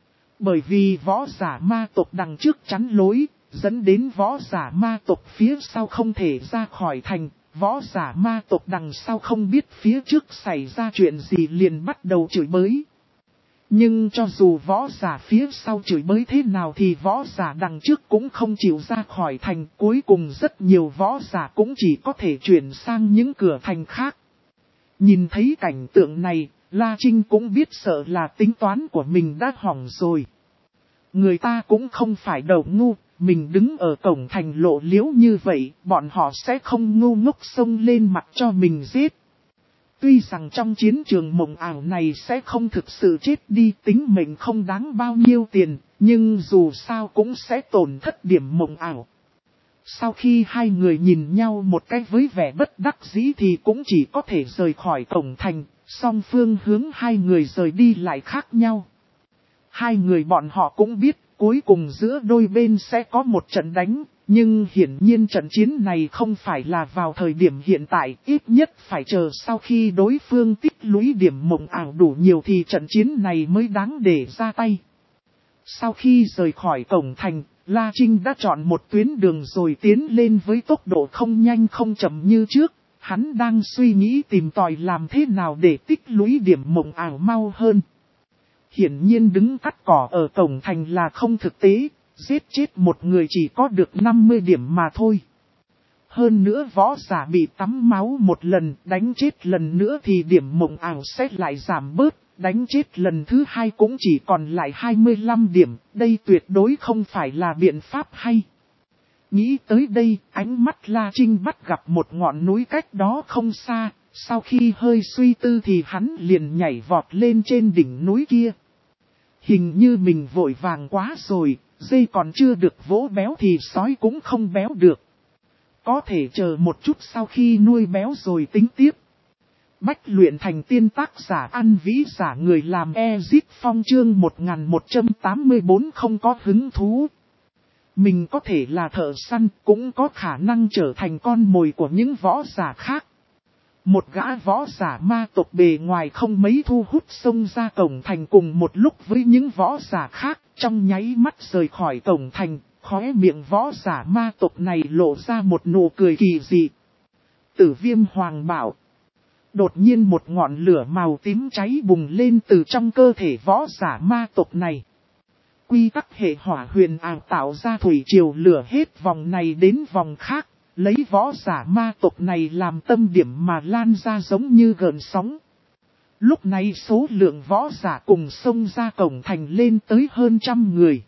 Bởi vì võ giả ma tộc đằng trước chắn lối, dẫn đến võ giả ma tộc phía sau không thể ra khỏi thành. Võ giả ma tộc đằng sau không biết phía trước xảy ra chuyện gì liền bắt đầu chửi bới. Nhưng cho dù võ giả phía sau chửi bới thế nào thì võ giả đằng trước cũng không chịu ra khỏi thành. Cuối cùng rất nhiều võ giả cũng chỉ có thể chuyển sang những cửa thành khác. Nhìn thấy cảnh tượng này, La Trinh cũng biết sợ là tính toán của mình đã hỏng rồi. Người ta cũng không phải đầu ngu, mình đứng ở cổng thành lộ liễu như vậy, bọn họ sẽ không ngu ngốc xông lên mặt cho mình giết. Tuy rằng trong chiến trường mộng ảo này sẽ không thực sự chết đi, tính mệnh không đáng bao nhiêu tiền, nhưng dù sao cũng sẽ tổn thất điểm mộng ảo. Sau khi hai người nhìn nhau một cái với vẻ bất đắc dĩ thì cũng chỉ có thể rời khỏi cổng thành, song phương hướng hai người rời đi lại khác nhau. Hai người bọn họ cũng biết cuối cùng giữa đôi bên sẽ có một trận đánh, nhưng hiển nhiên trận chiến này không phải là vào thời điểm hiện tại, ít nhất phải chờ sau khi đối phương tích lũy điểm mộng ảo đủ nhiều thì trận chiến này mới đáng để ra tay. Sau khi rời khỏi cổng thành, La Trinh đã chọn một tuyến đường rồi tiến lên với tốc độ không nhanh không chậm như trước. Hắn đang suy nghĩ tìm tòi làm thế nào để tích lũy điểm mộng ảo mau hơn. Hiển nhiên đứng cắt cỏ ở cổng thành là không thực tế, giết chết một người chỉ có được năm mươi điểm mà thôi. Hơn nữa võ giả bị tắm máu một lần, đánh chết lần nữa thì điểm mộng ảo sẽ lại giảm bớt, đánh chết lần thứ hai cũng chỉ còn lại hai mươi lăm điểm, đây tuyệt đối không phải là biện pháp hay. Nghĩ tới đây, ánh mắt La Trinh bắt gặp một ngọn núi cách đó không xa, sau khi hơi suy tư thì hắn liền nhảy vọt lên trên đỉnh núi kia. Hình như mình vội vàng quá rồi, dây còn chưa được vỗ béo thì sói cũng không béo được. Có thể chờ một chút sau khi nuôi béo rồi tính tiếp. Bách luyện thành tiên tác giả ăn vĩ giả người làm Ezit Phong chương một nghìn một trăm tám mươi tư không có hứng thú. Mình có thể là thợ săn, cũng có khả năng trở thành con mồi của những võ giả khác. Một gã võ giả ma tộc bề ngoài không mấy thu hút xông ra cổng thành cùng một lúc với những võ giả khác, trong nháy mắt rời khỏi cổng thành, khóe miệng võ giả ma tộc này lộ ra một nụ cười kỳ dị. Tử Viêm Hoàng bảo. Đột nhiên một ngọn lửa màu tím cháy bùng lên từ trong cơ thể võ giả ma tộc này. Quy tắc hệ hỏa huyền ảo tạo ra thủy triều lửa hết vòng này đến vòng khác, lấy võ giả ma tộc này làm tâm điểm mà lan ra giống như gợn sóng. Lúc này số lượng võ giả cùng xông ra cổng thành lên tới hơn trăm người.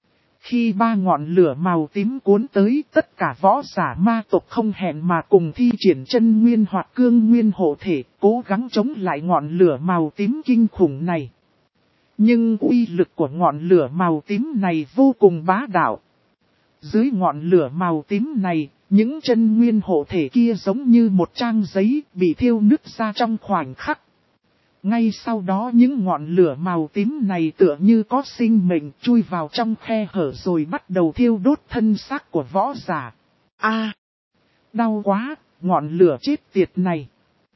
Khi ba ngọn lửa màu tím cuốn tới, tất cả võ giả ma tộc không hẹn mà cùng thi triển chân nguyên hoặc cương nguyên hộ thể, cố gắng chống lại ngọn lửa màu tím kinh khủng này. Nhưng uy lực của ngọn lửa màu tím này vô cùng bá đạo. Dưới ngọn lửa màu tím này, những chân nguyên hộ thể kia giống như một trang giấy bị thiêu nứt ra trong khoảnh khắc. Ngay sau đó những ngọn lửa màu tím này tựa như có sinh mệnh chui vào trong khe hở rồi bắt đầu thiêu đốt thân xác của võ giả. A, à, đau quá, ngọn lửa chết tiệt này.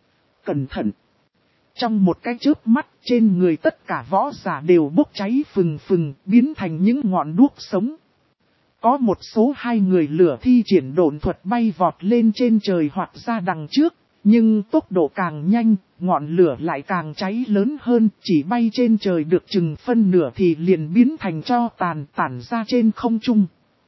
Cẩn thận. Trong một cái chớp mắt trên người tất cả võ giả đều bốc cháy phừng phừng biến thành những ngọn đuốc sống. Có một số hai người lửa thi triển độn thuật bay vọt lên trên trời hoặc ra đằng trước. Nhưng tốc độ càng nhanh, ngọn lửa lại càng cháy lớn hơn, chỉ bay trên trời được chừng phân nửa thì liền biến thành tro tàn tản ra trên không trung.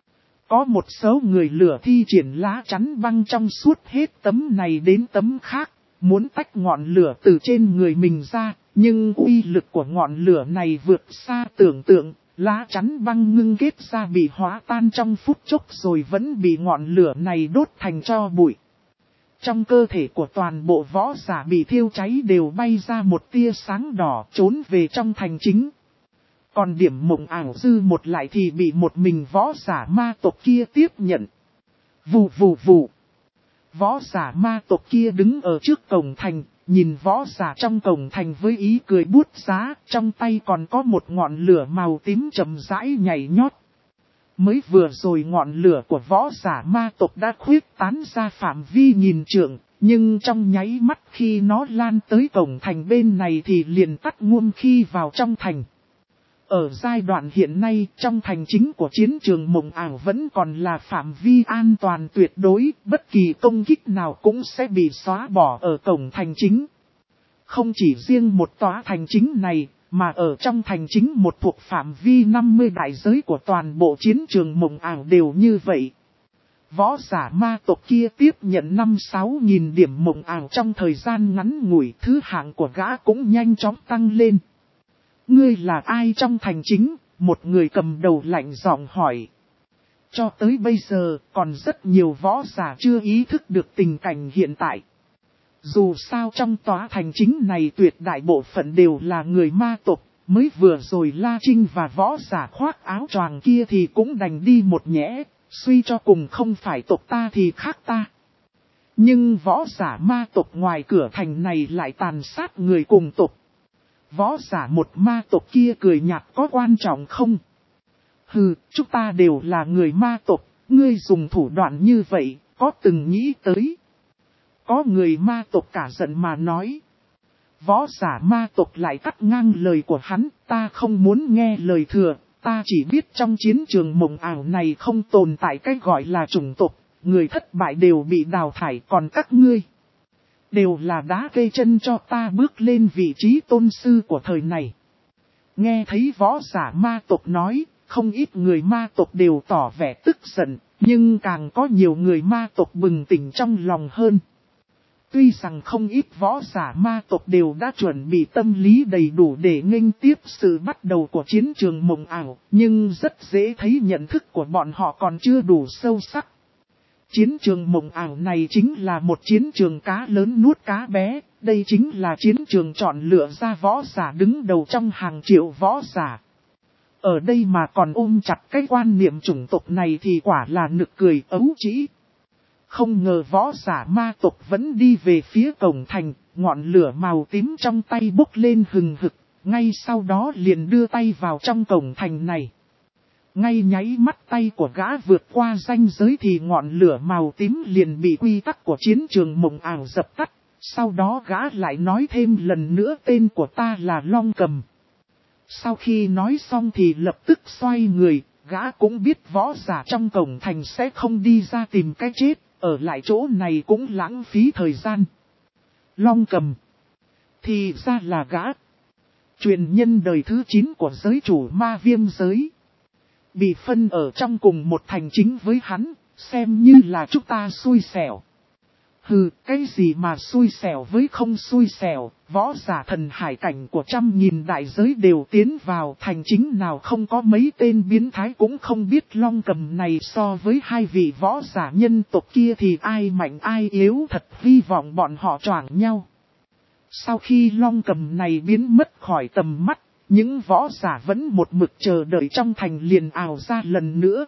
Có một số người lửa thi triển lá chắn băng trong suốt hết tấm này đến tấm khác, muốn tách ngọn lửa từ trên người mình ra, nhưng uy lực của ngọn lửa này vượt xa tưởng tượng, lá chắn băng ngưng kết ra bị hóa tan trong phút chốc rồi vẫn bị ngọn lửa này đốt thành tro bụi. Trong cơ thể của toàn bộ võ giả bị thiêu cháy đều bay ra một tia sáng đỏ trốn về trong thành chính. Còn điểm mộng ảo dư một lại thì bị một mình võ giả ma tộc kia tiếp nhận. Vù vù vù. Võ giả ma tộc kia đứng ở trước cổng thành, nhìn võ giả trong cổng thành với ý cười buốt giá, trong tay còn có một ngọn lửa màu tím chậm rãi nhảy nhót. Mới vừa rồi ngọn lửa của võ giả ma tộc đã khuyết tán ra phạm vi nghìn trượng, nhưng trong nháy mắt khi nó lan tới cổng thành bên này thì liền tắt ngum khi vào trong thành. Ở giai đoạn hiện nay, trong thành chính của chiến trường mộng ảo vẫn còn là phạm vi an toàn tuyệt đối, bất kỳ công kích nào cũng sẽ bị xóa bỏ ở cổng thành chính. Không chỉ riêng một tòa thành chính này, mà ở trong thành chính một thuộc phạm vi năm mươi đại giới của toàn bộ chiến trường mộng ảo đều như vậy. Võ giả ma tộc kia tiếp nhận năm sáu nghìn điểm mộng ảo trong thời gian ngắn ngủi, thứ hạng của gã cũng nhanh chóng tăng lên. Ngươi là ai trong thành chính? Một người cầm đầu lạnh giọng hỏi. Cho tới bây giờ, còn rất nhiều võ giả chưa ý thức được tình cảnh hiện tại. Dù sao trong tòa thành chính này tuyệt đại bộ phận đều là người ma tộc, mới vừa rồi La Trinh và võ giả khoác áo choàng kia thì cũng đành đi một nhẽ, suy cho cùng không phải tộc ta thì khác ta. Nhưng võ giả ma tộc ngoài cửa thành này lại tàn sát người cùng tộc. Võ giả một ma tộc kia cười nhạt có quan trọng không? Hừ, chúng ta đều là người ma tộc, ngươi dùng thủ đoạn như vậy, có từng nghĩ tới? Có người ma tộc cả giận mà nói. Võ giả ma tộc lại cắt ngang lời của hắn, ta không muốn nghe lời thừa, ta chỉ biết trong chiến trường mộng ảo này không tồn tại cái gọi là chủng tộc, người thất bại đều bị đào thải, còn các ngươi đều là đá cây chân cho ta bước lên vị trí tôn sư của thời này. Nghe thấy võ giả ma tộc nói, không ít người ma tộc đều tỏ vẻ tức giận, nhưng càng có nhiều người ma tộc bừng tỉnh trong lòng hơn. Tuy rằng không ít võ giả ma tộc đều đã chuẩn bị tâm lý đầy đủ để nghênh tiếp sự bắt đầu của chiến trường mộng ảo, nhưng rất dễ thấy nhận thức của bọn họ còn chưa đủ sâu sắc. Chiến trường mộng ảo này chính là một chiến trường cá lớn nuốt cá bé, đây chính là chiến trường chọn lựa ra võ giả đứng đầu trong hàng triệu võ giả. Ở đây mà còn ôm chặt cái quan niệm chủng tộc này thì quả là nực cười ấu trĩ. Không ngờ võ giả ma tộc vẫn đi về phía cổng thành, ngọn lửa màu tím trong tay bốc lên hừng hực, ngay sau đó liền đưa tay vào trong cổng thành này. Ngay nháy mắt tay của gã vượt qua ranh giới thì ngọn lửa màu tím liền bị quy tắc của chiến trường mộng ảo dập tắt, sau đó gã lại nói thêm lần nữa tên của ta là Long Cầm. Sau khi nói xong thì lập tức xoay người, gã cũng biết võ giả trong cổng thành sẽ không đi ra tìm cái chết. Ở lại chỗ này cũng lãng phí thời gian. Long Cầm. Thì ra là gã. Truyền nhân đời thứ chín của giới chủ ma viêm giới. Bị phân ở trong cùng một thành chính với hắn, xem như là chúng ta xui xẻo. Hừ, cái gì mà xui xẻo với không xui xẻo, võ giả thần hải cảnh của trăm nghìn đại giới đều tiến vào thành chính nào không có mấy tên biến thái cũng không biết Long Cầm này so với hai vị võ giả nhân tộc kia thì ai mạnh ai yếu thật hy vọng bọn họ choảng nhau. Sau khi Long Cầm này biến mất khỏi tầm mắt, những võ giả vẫn một mực chờ đợi trong thành liền ào ra lần nữa.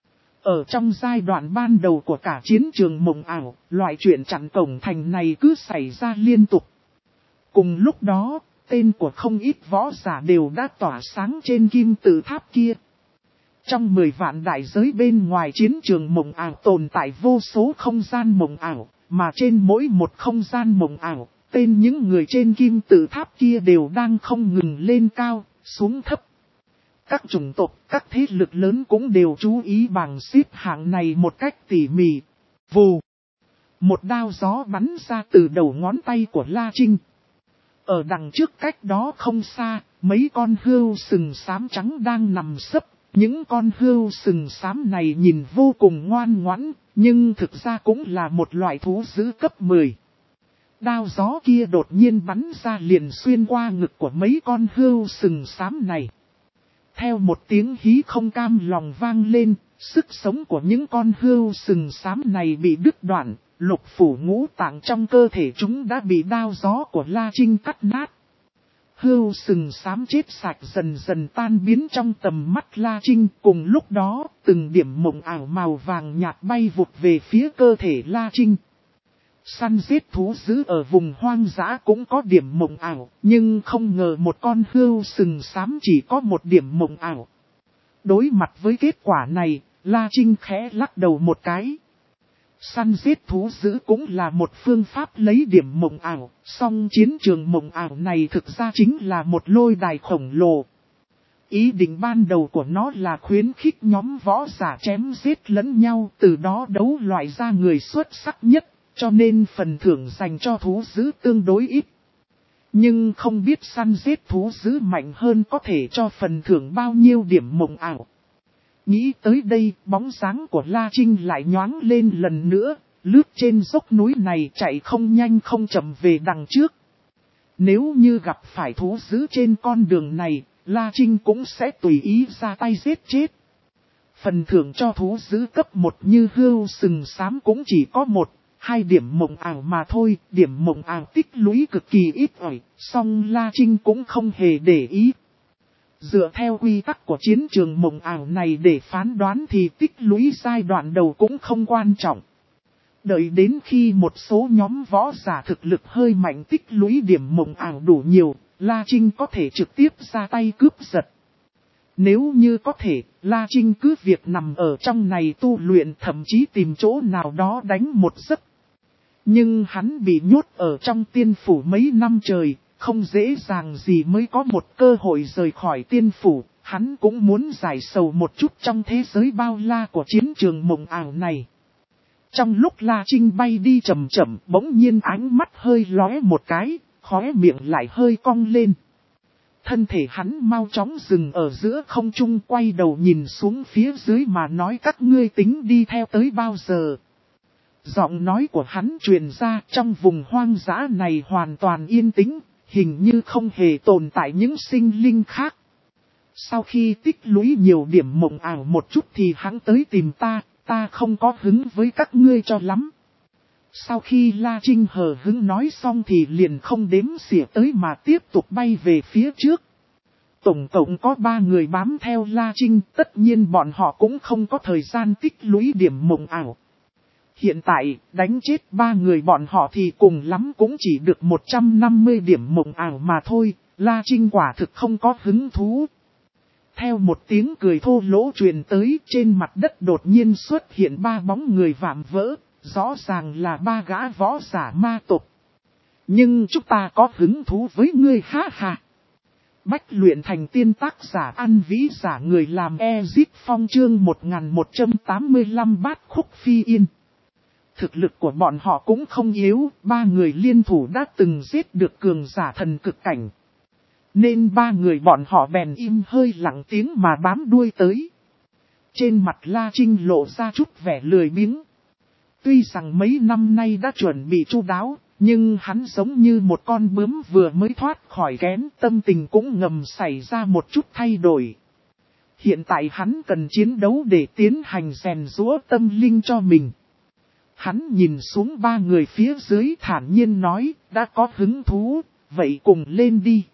Ở trong giai đoạn ban đầu của cả chiến trường mộng ảo, loại chuyện chặn cổng thành này cứ xảy ra liên tục. Cùng lúc đó, tên của không ít võ giả đều đã tỏa sáng trên kim tự tháp kia. Trong mười vạn đại giới bên ngoài chiến trường mộng ảo tồn tại vô số không gian mộng ảo, mà trên mỗi một không gian mộng ảo, tên những người trên kim tự tháp kia đều đang không ngừng lên cao, xuống thấp. Các chủng tộc, các thế lực lớn cũng đều chú ý bảng xếp hạng này một cách tỉ mỉ. Vù! Một đao gió bắn ra từ đầu ngón tay của La Trinh. Ở đằng trước cách đó không xa, mấy con hươu sừng xám trắng đang nằm sấp. Những con hươu sừng xám này nhìn vô cùng ngoan ngoãn, nhưng thực ra cũng là một loại thú dữ cấp mười. Đao gió kia đột nhiên bắn ra liền xuyên qua ngực của mấy con hươu sừng xám này. Theo một tiếng hí không cam lòng vang lên, sức sống của những con hươu sừng xám này bị đứt đoạn, lục phủ ngũ tạng trong cơ thể chúng đã bị đao gió của La Trinh cắt nát. Hươu sừng xám chết sạch dần dần tan biến trong tầm mắt La Trinh, cùng lúc đó, từng điểm mộng ảo màu vàng nhạt bay vụt về phía cơ thể La Trinh. Săn giết thú dữ ở vùng hoang dã cũng có điểm mộng ảo, nhưng không ngờ một con hươu sừng xám chỉ có một điểm mộng ảo. Đối mặt với kết quả này, La Trinh khẽ lắc đầu một cái. Săn giết thú dữ cũng là một phương pháp lấy điểm mộng ảo, song chiến trường mộng ảo này thực ra chính là một lôi đài khổng lồ. Ý định ban đầu của nó là khuyến khích nhóm võ giả chém giết lẫn nhau, từ đó đấu loại ra người xuất sắc nhất. Cho nên phần thưởng dành cho thú dữ tương đối ít. Nhưng không biết săn giết thú dữ mạnh hơn có thể cho phần thưởng bao nhiêu điểm mộng ảo. Nghĩ tới đây, bóng dáng của La Trinh lại nhoáng lên lần nữa, lướt trên dốc núi này chạy không nhanh không chậm về đằng trước. Nếu như gặp phải thú dữ trên con đường này, La Trinh cũng sẽ tùy ý ra tay giết chết. Phần thưởng cho thú dữ cấp một như hươu sừng xám cũng chỉ có một. Hai điểm mộng ảo mà thôi, điểm mộng ảo tích lũy cực kỳ ít ỏi, song La Trinh cũng không hề để ý. Dựa theo quy tắc của chiến trường mộng ảo này để phán đoán thì tích lũy giai đoạn đầu cũng không quan trọng. Đợi đến khi một số nhóm võ giả thực lực hơi mạnh tích lũy điểm mộng ảo đủ nhiều, La Trinh có thể trực tiếp ra tay cướp giật. Nếu như có thể, La Trinh cứ việc nằm ở trong này tu luyện thậm chí tìm chỗ nào đó đánh một giấc. Nhưng hắn bị nhốt ở trong tiên phủ mấy năm trời, không dễ dàng gì mới có một cơ hội rời khỏi tiên phủ, hắn cũng muốn giải sầu một chút trong thế giới bao la của chiến trường mộng ảo này. Trong lúc La Trinh bay đi chậm chậm, bỗng nhiên ánh mắt hơi lóe một cái, khóe miệng lại hơi cong lên. Thân thể hắn mau chóng dừng ở giữa không trung, quay đầu nhìn xuống phía dưới mà nói các ngươi tính đi theo tới bao giờ. Giọng nói của hắn truyền ra trong vùng hoang dã này hoàn toàn yên tĩnh, hình như không hề tồn tại những sinh linh khác. Sau khi tích lũy nhiều điểm mộng ảo một chút thì hắn tới tìm ta, ta không có hứng với các ngươi cho lắm. Sau khi La Trinh hờ hứng nói xong thì liền không đếm xỉa tới mà tiếp tục bay về phía trước. Tổng cộng có ba người bám theo La Trinh, tất nhiên bọn họ cũng không có thời gian tích lũy điểm mộng ảo. Hiện tại, đánh chết ba người bọn họ thì cùng lắm cũng chỉ được một trăm năm mươi điểm mộng ảo mà thôi, La Trinh quả thực không có hứng thú. Theo một tiếng cười thô lỗ truyền tới, trên mặt đất đột nhiên xuất hiện ba bóng người vạm vỡ, rõ ràng là ba gã võ giả ma tộc. Nhưng chúng ta có hứng thú với ngươi ha ha. Bách luyện thành tiên tác giả ăn vĩ giả người làm Ezip Phong chương một nghìn một trăm tám mươi lăm bát khúc phi yên. Thực lực của bọn họ cũng không yếu, ba người liên thủ đã từng giết được cường giả thần cực cảnh. Nên ba người bọn họ bèn im hơi lặng tiếng mà bám đuôi tới. Trên mặt La Trinh lộ ra chút vẻ lười biếng. Tuy rằng mấy năm nay đã chuẩn bị chu đáo, nhưng hắn giống như một con bướm vừa mới thoát khỏi kén, tâm tình cũng ngầm xảy ra một chút thay đổi. Hiện tại hắn cần chiến đấu để tiến hành rèn giũa tâm linh cho mình. Hắn nhìn xuống ba người phía dưới thản nhiên nói, đã có hứng thú, vậy cùng lên đi.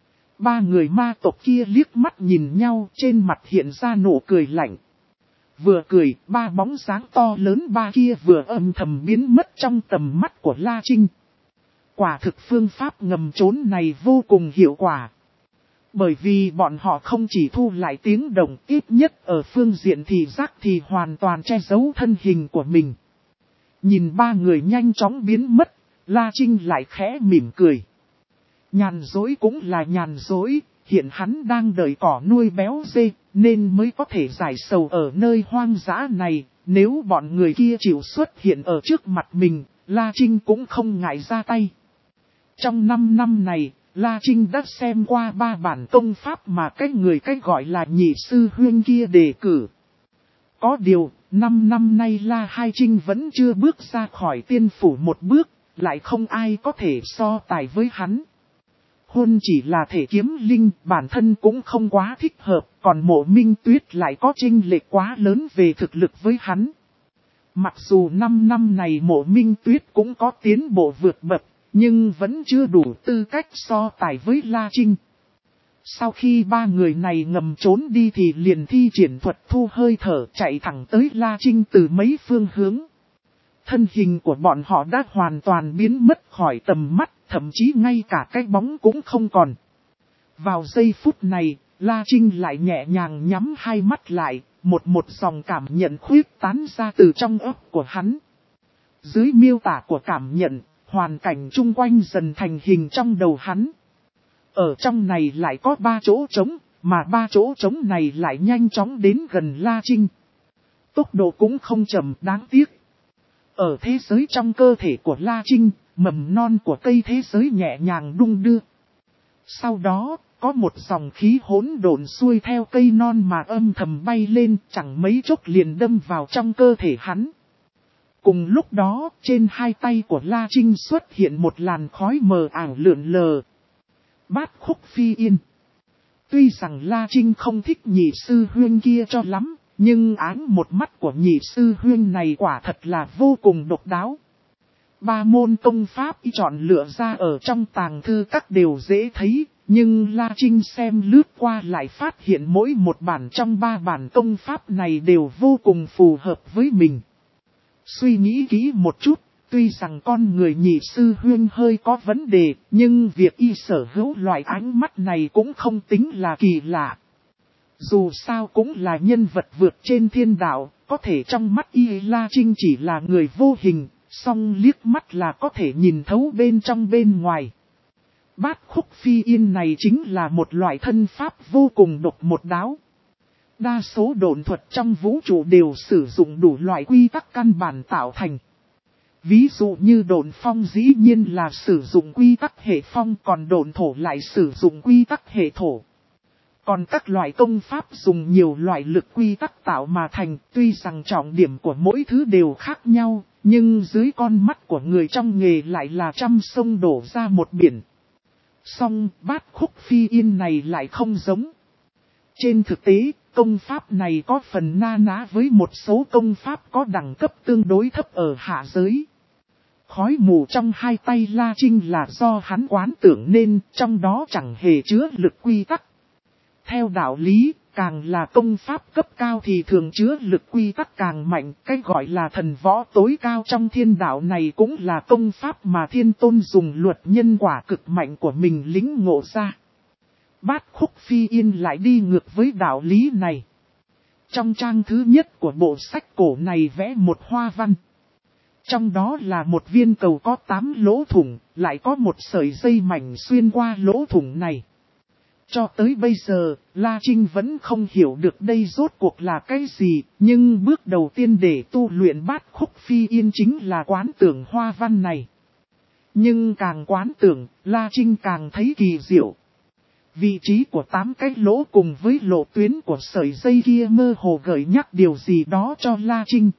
Ba người ma tộc kia liếc mắt nhìn nhau, trên mặt hiện ra nụ cười lạnh. Vừa cười, ba bóng dáng to lớn ba kia vừa âm thầm biến mất trong tầm mắt của La Trinh. Quả thực phương pháp ngầm trốn này vô cùng hiệu quả. Bởi vì bọn họ không chỉ thu lại tiếng động, ít nhất ở phương diện thị giác thì hoàn toàn che giấu thân hình của mình. Nhìn ba người nhanh chóng biến mất, La Trinh lại khẽ mỉm cười. Nhàn dối cũng là nhàn dối, hiện hắn đang đợi cỏ nuôi béo dê, nên mới có thể giải sầu ở nơi hoang dã này. Nếu bọn người kia chịu xuất hiện ở trước mặt mình, La Trinh cũng không ngại ra tay. Trong năm năm này, La Trinh đã xem qua ba bản công pháp mà cái người cách gọi là nhị sư huynh kia đề cử. Có điều, năm năm nay La Hai Trinh vẫn chưa bước ra khỏi tiên phủ một bước, lại không ai có thể so tài với hắn. Hôn chỉ là thể kiếm linh, bản thân cũng không quá thích hợp, còn Mộ Minh Tuyết lại có chênh lệch quá lớn về thực lực với hắn. Mặc dù năm năm này Mộ Minh Tuyết cũng có tiến bộ vượt bậc, nhưng vẫn chưa đủ tư cách so tài với La Trinh. Sau khi ba người này ngầm trốn đi thì liền thi triển thuật thu hơi thở chạy thẳng tới La Trinh từ mấy phương hướng. Thân hình của bọn họ đã hoàn toàn biến mất khỏi tầm mắt, thậm chí ngay cả cái bóng cũng không còn. Vào giây phút này, La Trinh lại nhẹ nhàng nhắm hai mắt lại, một một dòng cảm nhận khuyết tán ra từ trong óc của hắn. Dưới miêu tả của cảm nhận, hoàn cảnh chung quanh dần thành hình trong đầu hắn. Ở trong này lại có ba chỗ trống, mà ba chỗ trống này lại nhanh chóng đến gần La Trinh. Tốc độ cũng không chậm, đáng tiếc. Ở thế giới trong cơ thể của La Trinh, mầm non của cây thế giới nhẹ nhàng đung đưa. Sau đó, có một dòng khí hỗn độn xuôi theo cây non mà âm thầm bay lên, chẳng mấy chốc liền đâm vào trong cơ thể hắn. Cùng lúc đó, trên hai tay của La Trinh xuất hiện một làn khói mờ ảo lượn lờ. Bát khúc phi yên. Tuy rằng La Trinh không thích nhị sư huynh kia cho lắm, nhưng áng một mắt của nhị sư huynh này quả thật là vô cùng độc đáo. Ba môn công pháp y chọn lựa ra ở trong tàng thư các đều dễ thấy, nhưng La Trinh xem lướt qua lại phát hiện mỗi một bản trong ba bản công pháp này đều vô cùng phù hợp với mình. Suy nghĩ kỹ một chút, tuy rằng con người nhị sư huynh hơi có vấn đề, nhưng việc y sở hữu loại ánh mắt này cũng không tính là kỳ lạ. Dù sao cũng là nhân vật vượt trên thiên đạo, có thể trong mắt y La Trinh chỉ là người vô hình, song liếc mắt là có thể nhìn thấu bên trong bên ngoài. Bát khúc phi yên này chính là một loại thân pháp vô cùng độc một đáo. Đa số độn thuật trong vũ trụ đều sử dụng đủ loại quy tắc căn bản tạo thành. Ví dụ như độn phong dĩ nhiên là sử dụng quy tắc hệ phong, còn độn thổ lại sử dụng quy tắc hệ thổ. Còn các loại công pháp dùng nhiều loại lực quy tắc tạo mà thành, tuy rằng trọng điểm của mỗi thứ đều khác nhau, nhưng dưới con mắt của người trong nghề lại là trăm sông đổ ra một biển. Song bát khúc phi yên này lại không giống. Trên thực tế, công pháp này có phần na ná với một số công pháp có đẳng cấp tương đối thấp ở hạ giới. Khói mù trong hai tay La Trinh là do hắn quán tưởng nên trong đó chẳng hề chứa lực quy tắc. Theo đạo lý, càng là công pháp cấp cao thì thường chứa lực quy tắc càng mạnh. Cái gọi là thần võ tối cao trong thiên đạo này cũng là công pháp mà Thiên Tôn dùng luật nhân quả cực mạnh của mình lĩnh ngộ ra. Bát khúc phi yên lại đi ngược với đạo lý này. Trong trang thứ nhất của bộ sách cổ này vẽ một hoa văn. Trong đó là một viên cầu có tám lỗ thủng, lại có một sợi dây mảnh xuyên qua lỗ thủng này. Cho tới bây giờ, La Trinh vẫn không hiểu được đây rốt cuộc là cái gì, nhưng bước đầu tiên để tu luyện bát khúc phi yên chính là quán tưởng hoa văn này. Nhưng càng quán tưởng, La Trinh càng thấy kỳ diệu. Vị trí của tám cái lỗ cùng với lộ tuyến của sợi dây kia mơ hồ gợi nhắc điều gì đó cho La Trinh.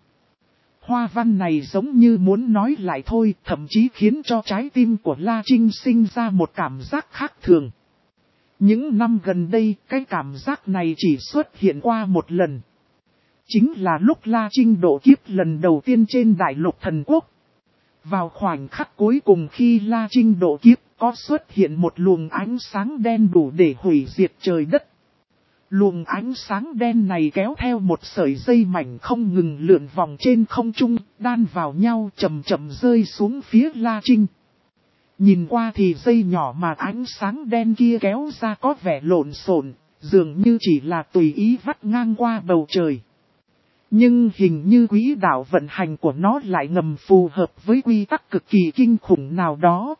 Hoa văn này giống như muốn nói lại thôi, thậm chí khiến cho trái tim của La Trinh sinh ra một cảm giác khác thường. Những năm gần đây, cái cảm giác này chỉ xuất hiện qua một lần. Chính là lúc La Trinh độ kiếp lần đầu tiên trên đại lục thần quốc. Vào khoảnh khắc cuối cùng khi La Trinh độ kiếp, có xuất hiện một luồng ánh sáng đen đủ để hủy diệt trời đất. Luồng ánh sáng đen này kéo theo một sợi dây mảnh không ngừng lượn vòng trên không trung, đan vào nhau chậm chậm rơi xuống phía La Trinh. Nhìn qua thì dây nhỏ mà ánh sáng đen kia kéo ra có vẻ lộn xộn, dường như chỉ là tùy ý vắt ngang qua bầu trời. Nhưng hình như quỹ đạo vận hành của nó lại ngầm phù hợp với quy tắc cực kỳ kinh khủng nào đó.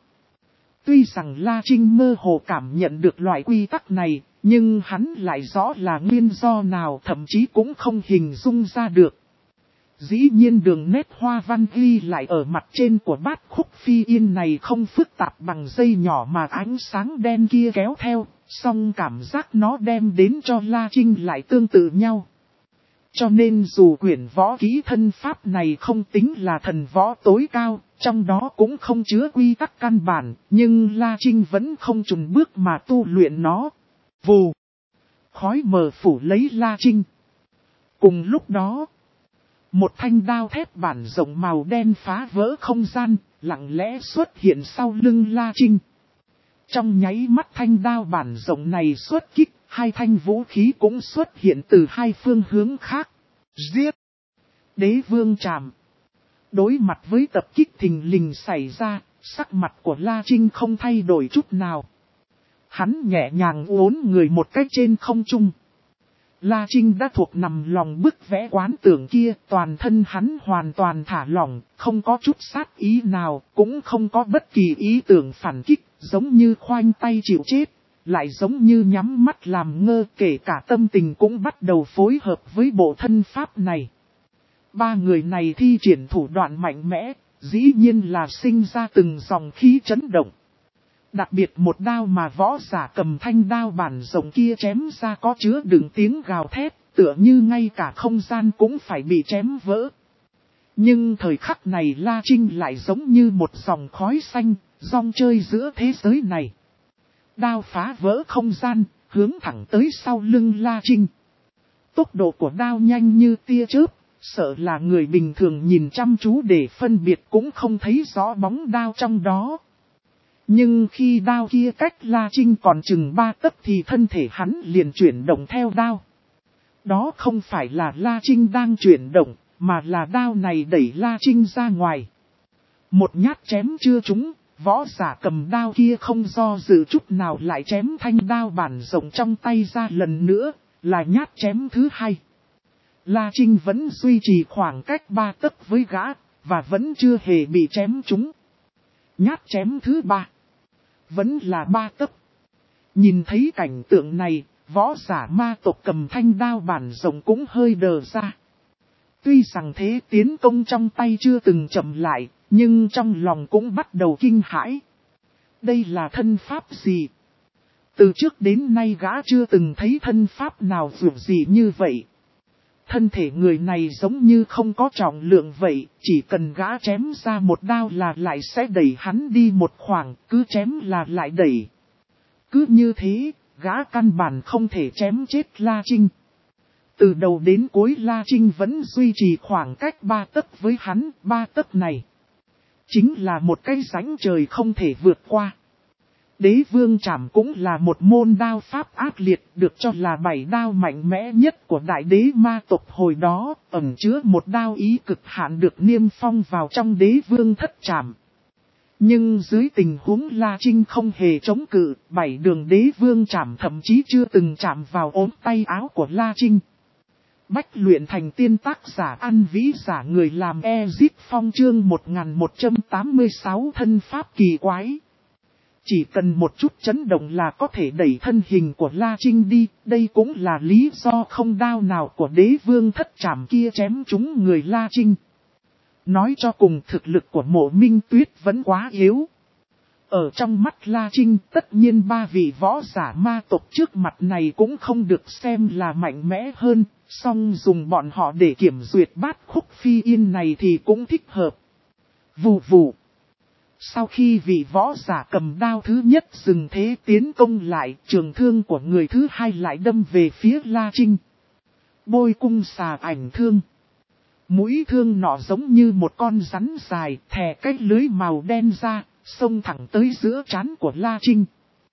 Tuy rằng La Trinh mơ hồ cảm nhận được loại quy tắc này, nhưng hắn lại rõ là nguyên do nào thậm chí cũng không hình dung ra được. Dĩ nhiên đường nét hoa văn ghi lại ở mặt trên của bát khúc phi yên này không phức tạp bằng dây nhỏ mà ánh sáng đen kia kéo theo, song cảm giác nó đem đến cho La Trinh lại tương tự nhau. Cho nên dù quyển võ kỹ thân pháp này không tính là thần võ tối cao, trong đó cũng không chứa quy tắc căn bản, nhưng La Trinh vẫn không chùn bước mà tu luyện nó. Vù! Khói mờ phủ lấy La Trinh. Cùng lúc đó, một thanh đao thép bản rộng màu đen phá vỡ không gian, lặng lẽ xuất hiện sau lưng La Trinh. Trong nháy mắt thanh đao bản rộng này xuất kích, hai thanh vũ khí cũng xuất hiện từ hai phương hướng khác. Giết! Đế vương trảm. Đối mặt với tập kích thình lình xảy ra, sắc mặt của La Trinh không thay đổi chút nào. Hắn nhẹ nhàng uốn người một cách trên không trung. La Trinh đã thuộc nằm lòng bức vẽ quán tưởng kia, toàn thân hắn hoàn toàn thả lỏng, không có chút sát ý nào, cũng không có bất kỳ ý tưởng phản kích, giống như khoanh tay chịu chết, lại giống như nhắm mắt làm ngơ, kể cả tâm tình cũng bắt đầu phối hợp với bộ thân pháp này. Ba người này thi triển thủ đoạn mạnh mẽ, dĩ nhiên là sinh ra từng dòng khí chấn động. Đặc biệt một đao mà võ giả cầm thanh đao bản rộng kia chém ra có chứa đựng tiếng gào thét, tựa như ngay cả không gian cũng phải bị chém vỡ. Nhưng thời khắc này La Trinh lại giống như một dòng khói xanh, rong chơi giữa thế giới này. Đao phá vỡ không gian, hướng thẳng tới sau lưng La Trinh. Tốc độ của đao nhanh như tia chớp, sợ là người bình thường nhìn chăm chú để phân biệt cũng không thấy rõ bóng đao trong đó. Nhưng khi đao kia cách La Trinh còn chừng ba tấc thì thân thể hắn liền chuyển động theo đao. Đó không phải là La Trinh đang chuyển động, mà là đao này đẩy La Trinh ra ngoài. Một nhát chém chưa trúng, võ giả cầm đao kia không do dự chút nào lại chém thanh đao bản rộng trong tay ra lần nữa, là nhát chém thứ hai. La Trinh vẫn duy trì khoảng cách ba tấc với gã, và vẫn chưa hề bị chém trúng. Nhát chém thứ ba, vẫn là ba tấc. Nhìn thấy cảnh tượng này, võ giả ma tộc cầm thanh đao bản rộng cũng hơi đờ ra. Tuy rằng thế tiến công trong tay chưa từng chậm lại, Nhưng trong lòng cũng bắt đầu kinh hãi. Đây là thân pháp gì? Từ trước đến nay gã chưa từng thấy thân pháp nào vượt gì như vậy. Thân thể người này giống như không có trọng lượng vậy, chỉ cần gã chém ra một đao là lại sẽ đẩy hắn đi một khoảng, cứ chém là lại đẩy. Cứ như thế, gã căn bản không thể chém chết La Trinh. Từ đầu đến cuối La Trinh vẫn duy trì khoảng cách ba tấc với hắn, ba tấc này chính là một cái rãnh trời không thể vượt qua. Đế vương trảm cũng là một môn đao pháp ác liệt, được cho là bảy đao mạnh mẽ nhất của đại đế ma tộc hồi đó, ẩn chứa một đao ý cực hạn được niêm phong vào trong đế vương thất trảm. Nhưng dưới tình huống La Trinh không hề chống cự, bảy đường đế vương trảm thậm chí chưa từng chạm vào ốm tay áo của La Trinh. Bách luyện thành tiên tác giả ăn vĩ giả người làm Ezip Phong chương một nghìn một trăm tám mươi sáu thân pháp kỳ quái. Chỉ cần một chút chấn động là có thể đẩy thân hình của La Trinh đi, đây cũng là lý do không đao nào của đế vương thất trảm kia chém trúng người La Trinh. Nói cho cùng thực lực của Mộ Minh Tuyết vẫn quá yếu. Ở trong mắt La Trinh tất nhiên ba vị võ giả ma tộc trước mặt này cũng không được xem là mạnh mẽ hơn, song dùng bọn họ để kiểm duyệt bát khúc phi yên này thì cũng thích hợp. Vù vù. Sau khi vị võ giả cầm đao thứ nhất dừng thế tiến công lại, trường thương của người thứ hai lại đâm về phía La Trinh. Bôi cung xà ảnh thương. Mũi thương nọ giống như một con rắn dài, thè cái lưới màu đen ra, xông thẳng tới giữa trán của La Trinh.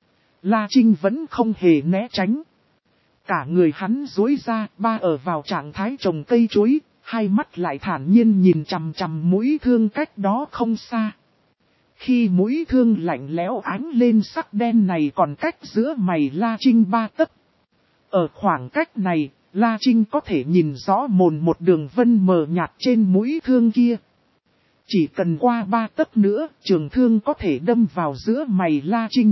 La Trinh vẫn không hề né tránh. Cả người hắn duỗi ra, ba ở vào trạng thái trồng cây chuối, hai mắt lại thản nhiên nhìn chằm chằm mũi thương cách đó không xa. Khi mũi thương lạnh lẽo ánh lên sắc đen này còn cách giữa mày La Trinh ba tấc. Ở khoảng cách này, La Trinh có thể nhìn rõ mồn một đường vân mờ nhạt trên mũi thương kia. Chỉ cần qua ba tấc nữa, trường thương có thể đâm vào giữa mày La Trinh.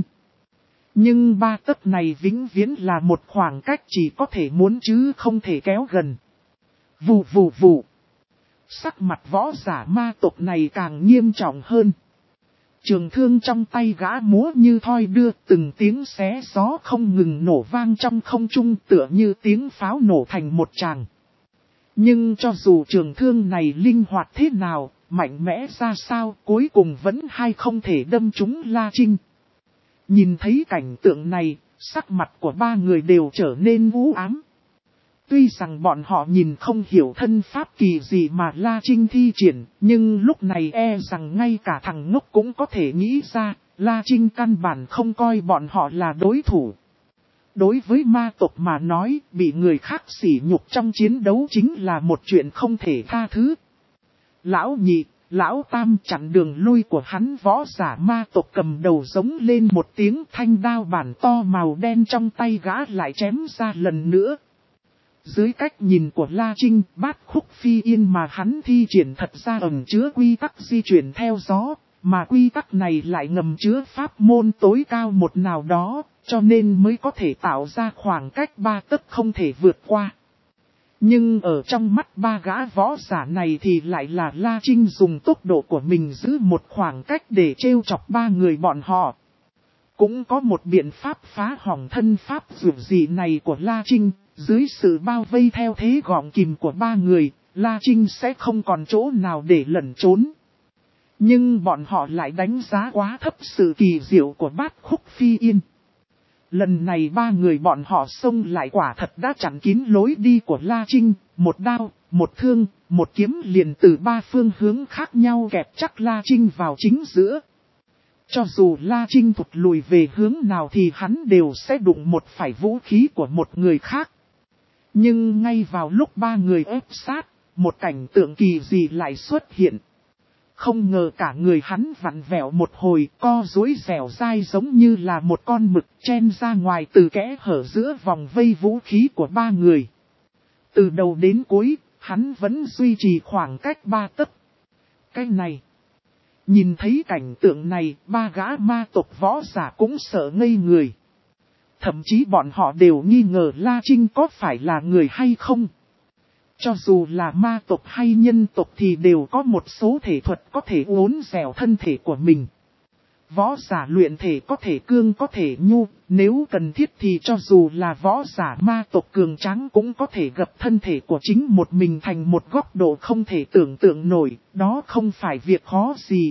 Nhưng ba tấc này vĩnh viễn là một khoảng cách chỉ có thể muốn chứ không thể kéo gần. Vù vù vù. Sắc mặt võ giả ma tộc này càng nghiêm trọng hơn. Trường thương trong tay gã múa như thoi đưa, từng tiếng xé gió không ngừng nổ vang trong không trung tựa như tiếng pháo nổ thành một tràng. Nhưng cho dù trường thương này linh hoạt thế nào, mạnh mẽ ra sao, cuối cùng vẫn hay không thể đâm trúng La Trinh. Nhìn thấy cảnh tượng này, sắc mặt của ba người đều trở nên u ám. Tuy rằng bọn họ nhìn không hiểu thân pháp kỳ gì mà La Trinh thi triển, nhưng lúc này e rằng ngay cả thằng ngốc cũng có thể nghĩ ra, La Trinh căn bản không coi bọn họ là đối thủ. Đối với ma tộc mà nói, bị người khác sỉ nhục trong chiến đấu chính là một chuyện không thể tha thứ. Lão nhị, lão tam chặn đường lui của hắn võ giả ma tộc cầm đầu giống lên một tiếng, thanh đao bản to màu đen trong tay gã lại chém ra lần nữa. Dưới cách nhìn của La Trinh, bát khúc phi yên mà hắn thi triển thật ra ẩn chứa quy tắc di chuyển theo gió, mà quy tắc này lại ngầm chứa pháp môn tối cao một nào đó, cho nên mới có thể tạo ra khoảng cách ba tấc không thể vượt qua. Nhưng ở trong mắt ba gã võ giả này thì lại là La Trinh dùng tốc độ của mình giữ một khoảng cách để trêu chọc ba người bọn họ. Cũng có một biện pháp phá hỏng thân pháp dù gì này của La Trinh. Dưới sự bao vây theo thế gọng kìm của ba người, La Trinh sẽ không còn chỗ nào để lẩn trốn. Nhưng bọn họ lại đánh giá quá thấp sự kỳ diệu của bát khúc phi yên. Lần này ba người bọn họ xông lại quả thật đã chặn kín lối đi của La Trinh, một đao, một thương, một kiếm liền từ ba phương hướng khác nhau kẹp chắc La Trinh vào chính giữa. Cho dù La Trinh thụt lùi về hướng nào thì hắn đều sẽ đụng một phải vũ khí của một người khác. Nhưng ngay vào lúc ba người ép sát, một cảnh tượng kỳ dị lại xuất hiện. Không ngờ cả người hắn vặn vẹo một hồi, co duỗi dẻo dai giống như là một con mực chen ra ngoài từ kẽ hở giữa vòng vây vũ khí của ba người. Từ đầu đến cuối, hắn vẫn duy trì khoảng cách ba tấc. Cái này, nhìn thấy cảnh tượng này, ba gã ma tộc võ giả cũng sợ ngây người. Thậm chí bọn họ đều nghi ngờ La Trinh có phải là người hay không. Cho dù là ma tộc hay nhân tộc thì đều có một số thể thuật có thể uốn dẻo thân thể của mình. Võ giả luyện thể có thể cương có thể nhu, nếu cần thiết thì cho dù là võ giả ma tộc cường tráng cũng có thể gập thân thể của chính một mình thành một góc độ không thể tưởng tượng nổi, đó không phải việc khó gì.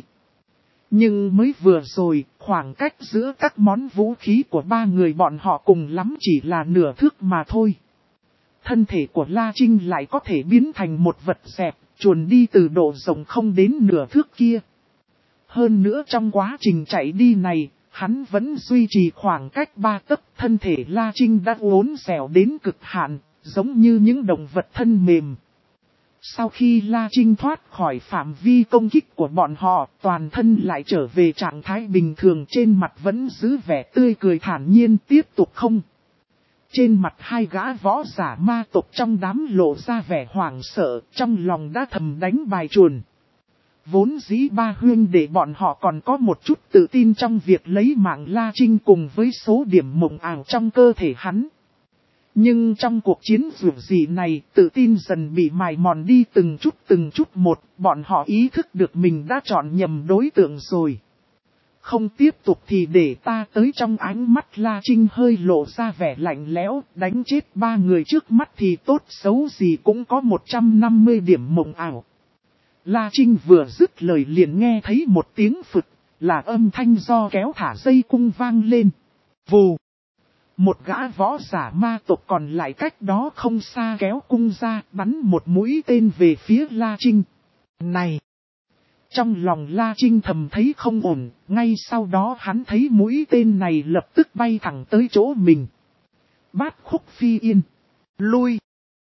Nhưng mới vừa rồi, khoảng cách giữa các món vũ khí của ba người bọn họ cùng lắm chỉ là nửa thước mà thôi. Thân thể của La Trinh lại có thể biến thành một vật dẹp, chuồn đi từ độ rộng không đến nửa thước kia. Hơn nữa trong quá trình chạy đi này, hắn vẫn duy trì khoảng cách ba tấc, thân thể La Trinh đã uốn dẻo đến cực hạn, giống như những động vật thân mềm. Sau khi La Trinh thoát khỏi phạm vi công kích của bọn họ, toàn thân lại trở về trạng thái bình thường, trên mặt vẫn giữ vẻ tươi cười thản nhiên tiếp tục không. Trên mặt hai gã võ giả ma tộc trong đám lộ ra vẻ hoảng sợ, trong lòng đã thầm đánh bài chuồn. Vốn dĩ ba huyên để bọn họ còn có một chút tự tin trong việc lấy mạng La Trinh cùng với số điểm mộng ảo trong cơ thể hắn. Nhưng trong cuộc chiến dù gì này, tự tin dần bị mài mòn đi từng chút từng chút một, bọn họ ý thức được mình đã chọn nhầm đối tượng rồi. Không tiếp tục thì để ta tới, trong ánh mắt La Trinh hơi lộ ra vẻ lạnh lẽo, đánh chết ba người trước mắt thì tốt xấu gì cũng có một trăm năm mươi điểm mộng ảo. La Trinh vừa dứt lời liền nghe thấy một tiếng phực, là âm thanh do kéo thả dây cung vang lên. Vù! Một gã võ giả ma tộc còn lại cách đó không xa kéo cung ra, bắn một mũi tên về phía La Trinh. Này! Trong lòng La Trinh thầm thấy không ổn, ngay sau đó hắn thấy mũi tên này lập tức bay thẳng tới chỗ mình. Bát khúc phi yên! Lui!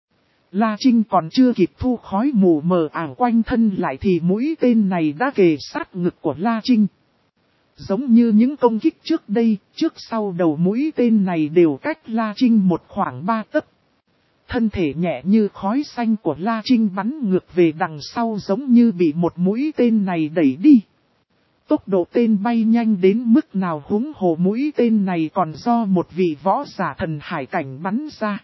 La Trinh còn chưa kịp thu khói mù mờ ảo quanh thân lại thì mũi tên này đã kề sát ngực của La Trinh. Giống như những công kích trước đây, trước sau đầu mũi tên này đều cách La Trinh một khoảng ba tấc. Thân thể nhẹ như khói xanh của La Trinh bắn ngược về đằng sau giống như bị một mũi tên này đẩy đi. Tốc độ tên bay nhanh đến mức nào huống hồ mũi tên này còn do một vị võ giả thần hải cảnh bắn ra.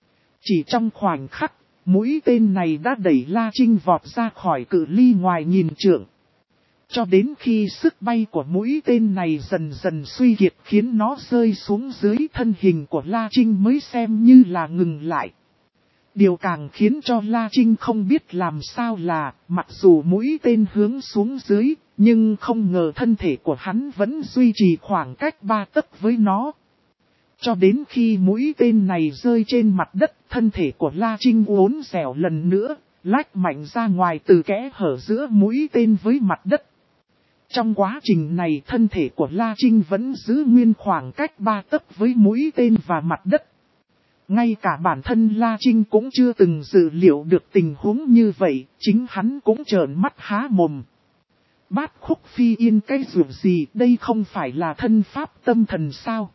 Chỉ trong khoảnh khắc, mũi tên này đã đẩy La Trinh vọt ra khỏi cự ly ngoài nghìn trượng. Cho đến khi sức bay của mũi tên này dần dần suy kiệt khiến nó rơi xuống dưới thân hình của La Trinh mới xem như là ngừng lại. Điều càng khiến cho La Trinh không biết làm sao là, mặc dù mũi tên hướng xuống dưới, nhưng không ngờ thân thể của hắn vẫn duy trì khoảng cách ba tấc với nó. Cho đến khi mũi tên này rơi trên mặt đất, thân thể của La Trinh uốn dẻo lần nữa, lách mạnh ra ngoài từ kẽ hở giữa mũi tên với mặt đất. Trong quá trình này thân thể của La Trinh vẫn giữ nguyên khoảng cách ba tấc với mũi tên và mặt đất. Ngay cả bản thân La Trinh cũng chưa từng dự liệu được tình huống như vậy, chính hắn cũng trợn mắt há mồm. Bát khúc phi yên cái dù gì, đây không phải là thân pháp tâm thần sao?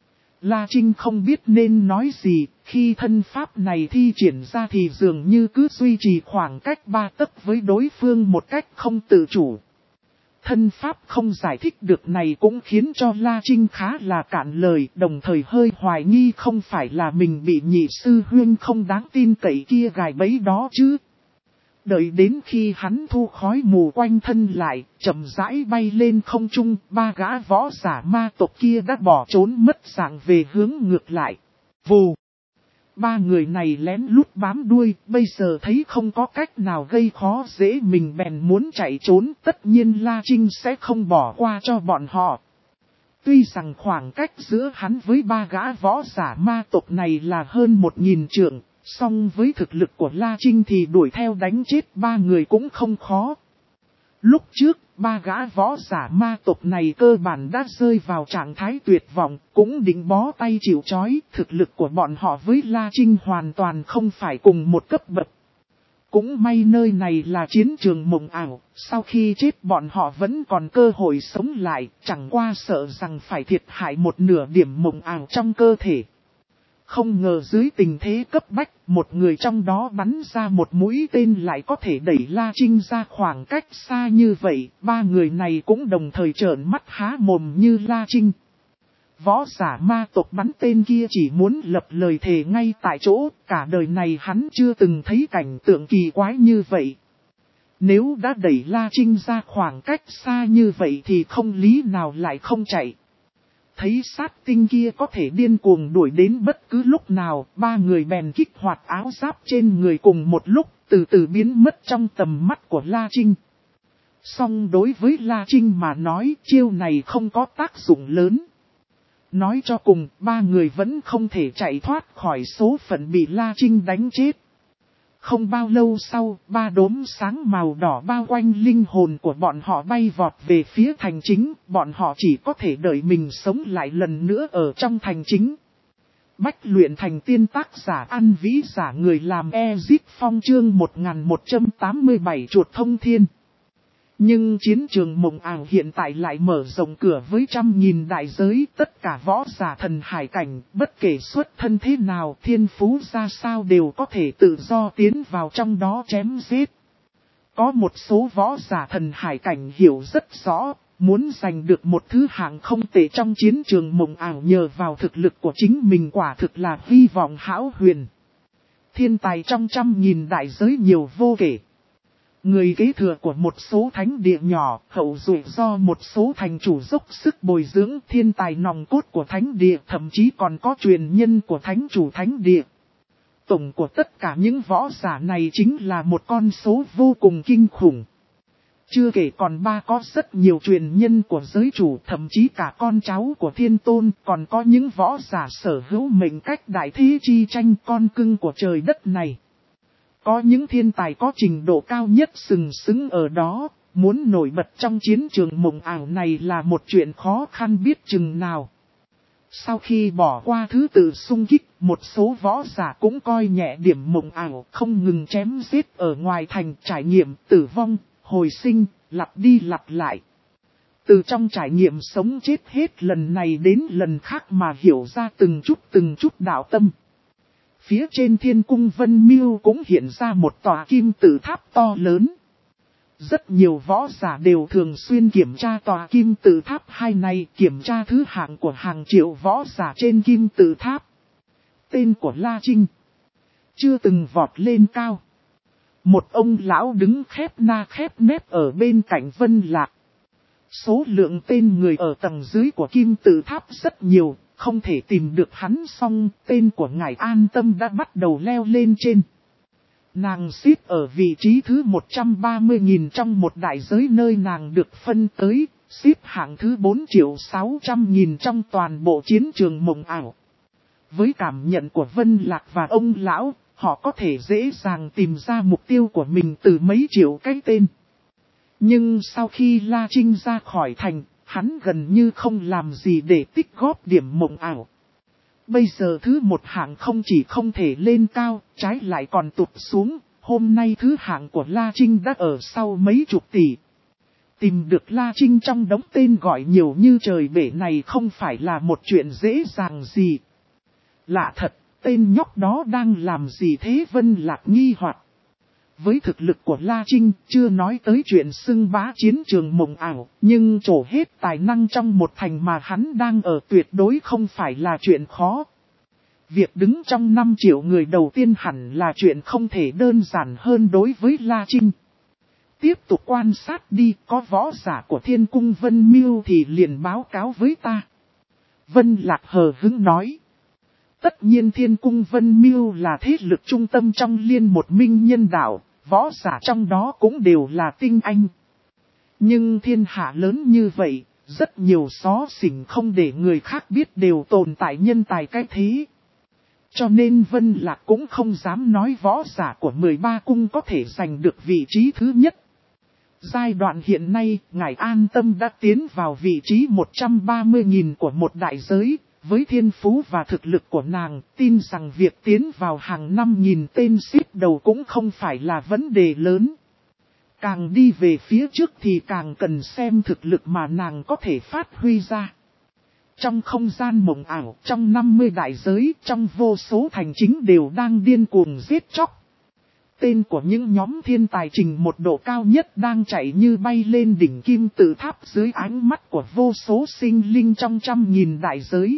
La Trinh không biết nên nói gì, khi thân pháp này thi triển ra thì dường như cứ duy trì khoảng cách ba tấc với đối phương một cách không tự chủ. Thân pháp không giải thích được này cũng khiến cho La Trinh khá là cạn lời, đồng thời hơi hoài nghi không phải là mình bị nhị sư huyên không đáng tin cậy kia gài bẫy đó chứ. Đợi đến khi hắn thu khói mù quanh thân lại, chậm rãi bay lên không trung, ba gã võ giả ma tộc kia đã bỏ trốn mất dạng về hướng ngược lại. Vù! Ba người này lén lút bám đuôi, bây giờ thấy không có cách nào gây khó dễ mình bèn muốn chạy trốn, tất nhiên La Trinh sẽ không bỏ qua cho bọn họ. Tuy rằng khoảng cách giữa hắn với ba gã võ giả ma tộc này là hơn một nghìn trượng, song với thực lực của La Trinh thì đuổi theo đánh chết ba người cũng không khó. Lúc trước, ba gã võ giả ma tộc này cơ bản đã rơi vào trạng thái tuyệt vọng, cũng định bó tay chịu trói, thực lực của bọn họ với La Trinh hoàn toàn không phải cùng một cấp bậc. Cũng may nơi này là chiến trường mộng ảo, sau khi chết bọn họ vẫn còn cơ hội sống lại, chẳng qua sợ rằng phải thiệt hại một nửa điểm mộng ảo trong cơ thể. Không ngờ dưới tình thế cấp bách, một người trong đó bắn ra một mũi tên lại có thể đẩy La Trinh ra khoảng cách xa như vậy, ba người này cũng đồng thời trợn mắt há mồm như La Trinh. Võ giả ma tộc bắn tên kia chỉ muốn lập lời thề ngay tại chỗ, cả đời này hắn chưa từng thấy cảnh tượng kỳ quái như vậy. Nếu đã đẩy La Trinh ra khoảng cách xa như vậy thì không lý nào lại không chạy. Thấy sát tinh kia có thể điên cuồng đuổi đến bất cứ lúc nào, ba người bèn kích hoạt áo giáp trên người cùng một lúc, từ từ biến mất trong tầm mắt của La Trinh. Song đối với La Trinh mà nói, chiêu này không có tác dụng lớn. Nói cho cùng, ba người vẫn không thể chạy thoát khỏi số phận bị La Trinh đánh chết. Không bao lâu sau, ba đốm sáng màu đỏ bao quanh linh hồn của bọn họ bay vọt về phía thành chính, bọn họ chỉ có thể đợi mình sống lại lần nữa ở trong thành chính. Bách luyện thành tiên, tác giả An Vĩ, giả người làm Ezip Phong, chương một nghìn một trăm tám mươi bảy chuột thông thiên. Nhưng chiến trường mộng ảo hiện tại lại mở rộng cửa với trăm nghìn đại giới, tất cả võ giả thần hải cảnh, bất kể xuất thân thế nào, thiên phú ra sao đều có thể tự do tiến vào trong đó chém giết. Có một số võ giả thần hải cảnh hiểu rất rõ, muốn giành được một thứ hạng không tệ trong chiến trường mộng ảo nhờ vào thực lực của chính mình quả thực là hy vọng hão huyền. Thiên tài trong trăm nghìn đại giới nhiều vô kể. Người kế thừa của một số thánh địa nhỏ, hậu duệ do một số thành chủ dốc sức bồi dưỡng, thiên tài nòng cốt của thánh địa, thậm chí còn có truyền nhân của thánh chủ thánh địa. Tổng của tất cả những võ giả này chính là một con số vô cùng kinh khủng. Chưa kể còn ba có rất nhiều truyền nhân của giới chủ, thậm chí cả con cháu của thiên tôn, còn có những võ giả sở hữu mệnh cách đại thế chi tranh, con cưng của trời đất này. Có những thiên tài có trình độ cao nhất sừng sững ở đó, muốn nổi bật trong chiến trường mộng ảo này là một chuyện khó khăn biết chừng nào. Sau khi bỏ qua thứ tự xung kích, một số võ giả cũng coi nhẹ điểm mộng ảo, không ngừng chém giết ở ngoài thành, trải nghiệm tử vong, hồi sinh, lặp đi lặp lại. Từ trong trải nghiệm sống chết hết lần này đến lần khác mà hiểu ra từng chút từng chút đạo tâm. Phía trên thiên cung Vân Miêu cũng hiện ra một tòa kim tự tháp to lớn. Rất nhiều võ giả đều thường xuyên kiểm tra tòa kim tự tháp hai này, kiểm tra thứ hạng của hàng triệu võ giả trên kim tự tháp. Tên của La Trinh chưa từng vọt lên cao. Một ông lão đứng khép na khép nép ở bên cạnh Vân Lạc. Số lượng tên người ở tầng dưới của kim tự tháp rất nhiều, không thể tìm được hắn, xong tên của ngài An Tâm đã bắt đầu leo lên trên. Nàng xếp ở vị trí thứ một trăm ba mươi nghìn trong một đại giới nơi nàng được phân tới, xếp hạng thứ bốn triệu sáu trăm nghìn trong toàn bộ chiến trường mộng ảo. Với cảm nhận của Vân Lạc và ông lão, họ có thể dễ dàng tìm ra mục tiêu của mình từ mấy triệu cái tên. Nhưng sau khi La Trinh ra khỏi thành, hắn gần như không làm gì để tích góp điểm mộng ảo. Bây giờ thứ một hạng không chỉ không thể lên cao, trái lại còn tụt xuống. Hôm nay thứ hạng của La Trinh đã ở sau mấy chục tỷ. Tìm được La Trinh trong đống tên gọi nhiều như trời bể này không phải là một chuyện dễ dàng gì. Lạ thật, tên nhóc đó đang làm gì thế? Vân Lạc nghi hoặc. Với thực lực của La Trinh, chưa nói tới chuyện xưng bá chiến trường mộng ảo, nhưng trổ hết tài năng trong một thành mà hắn đang ở tuyệt đối không phải là chuyện khó. Việc đứng trong năm triệu người đầu tiên hẳn là chuyện không thể đơn giản hơn đối với La Trinh. Tiếp tục quan sát đi, có võ giả của thiên cung Vân Miêu thì liền báo cáo với ta. Vân Lạc hờ hững nói. Tất nhiên thiên cung Vân Miêu là thế lực trung tâm trong liên một minh nhân đạo, võ giả trong đó cũng đều là tinh anh. Nhưng thiên hạ lớn như vậy, rất nhiều xó xỉnh không để người khác biết đều tồn tại nhân tài cái thế. Cho nên Vân Lạc cũng không dám nói võ giả của mười ba cung có thể giành được vị trí thứ nhất. Giai đoạn hiện nay, ngài An Tâm đã tiến vào vị trí một trăm ba mươi nghìn của một đại giới. Với thiên phú và thực lực của nàng, tin rằng việc tiến vào hàng năm nghìn tên xếp đầu cũng không phải là vấn đề lớn. Càng đi về phía trước thì càng cần xem thực lực mà nàng có thể phát huy ra. Trong không gian mộng ảo, trong năm mươi đại giới, trong vô số thành chính đều đang điên cuồng giết chóc. Tên của những nhóm thiên tài trình một độ cao nhất đang chạy như bay lên đỉnh kim tự tháp dưới ánh mắt của vô số sinh linh trong trăm nghìn đại giới.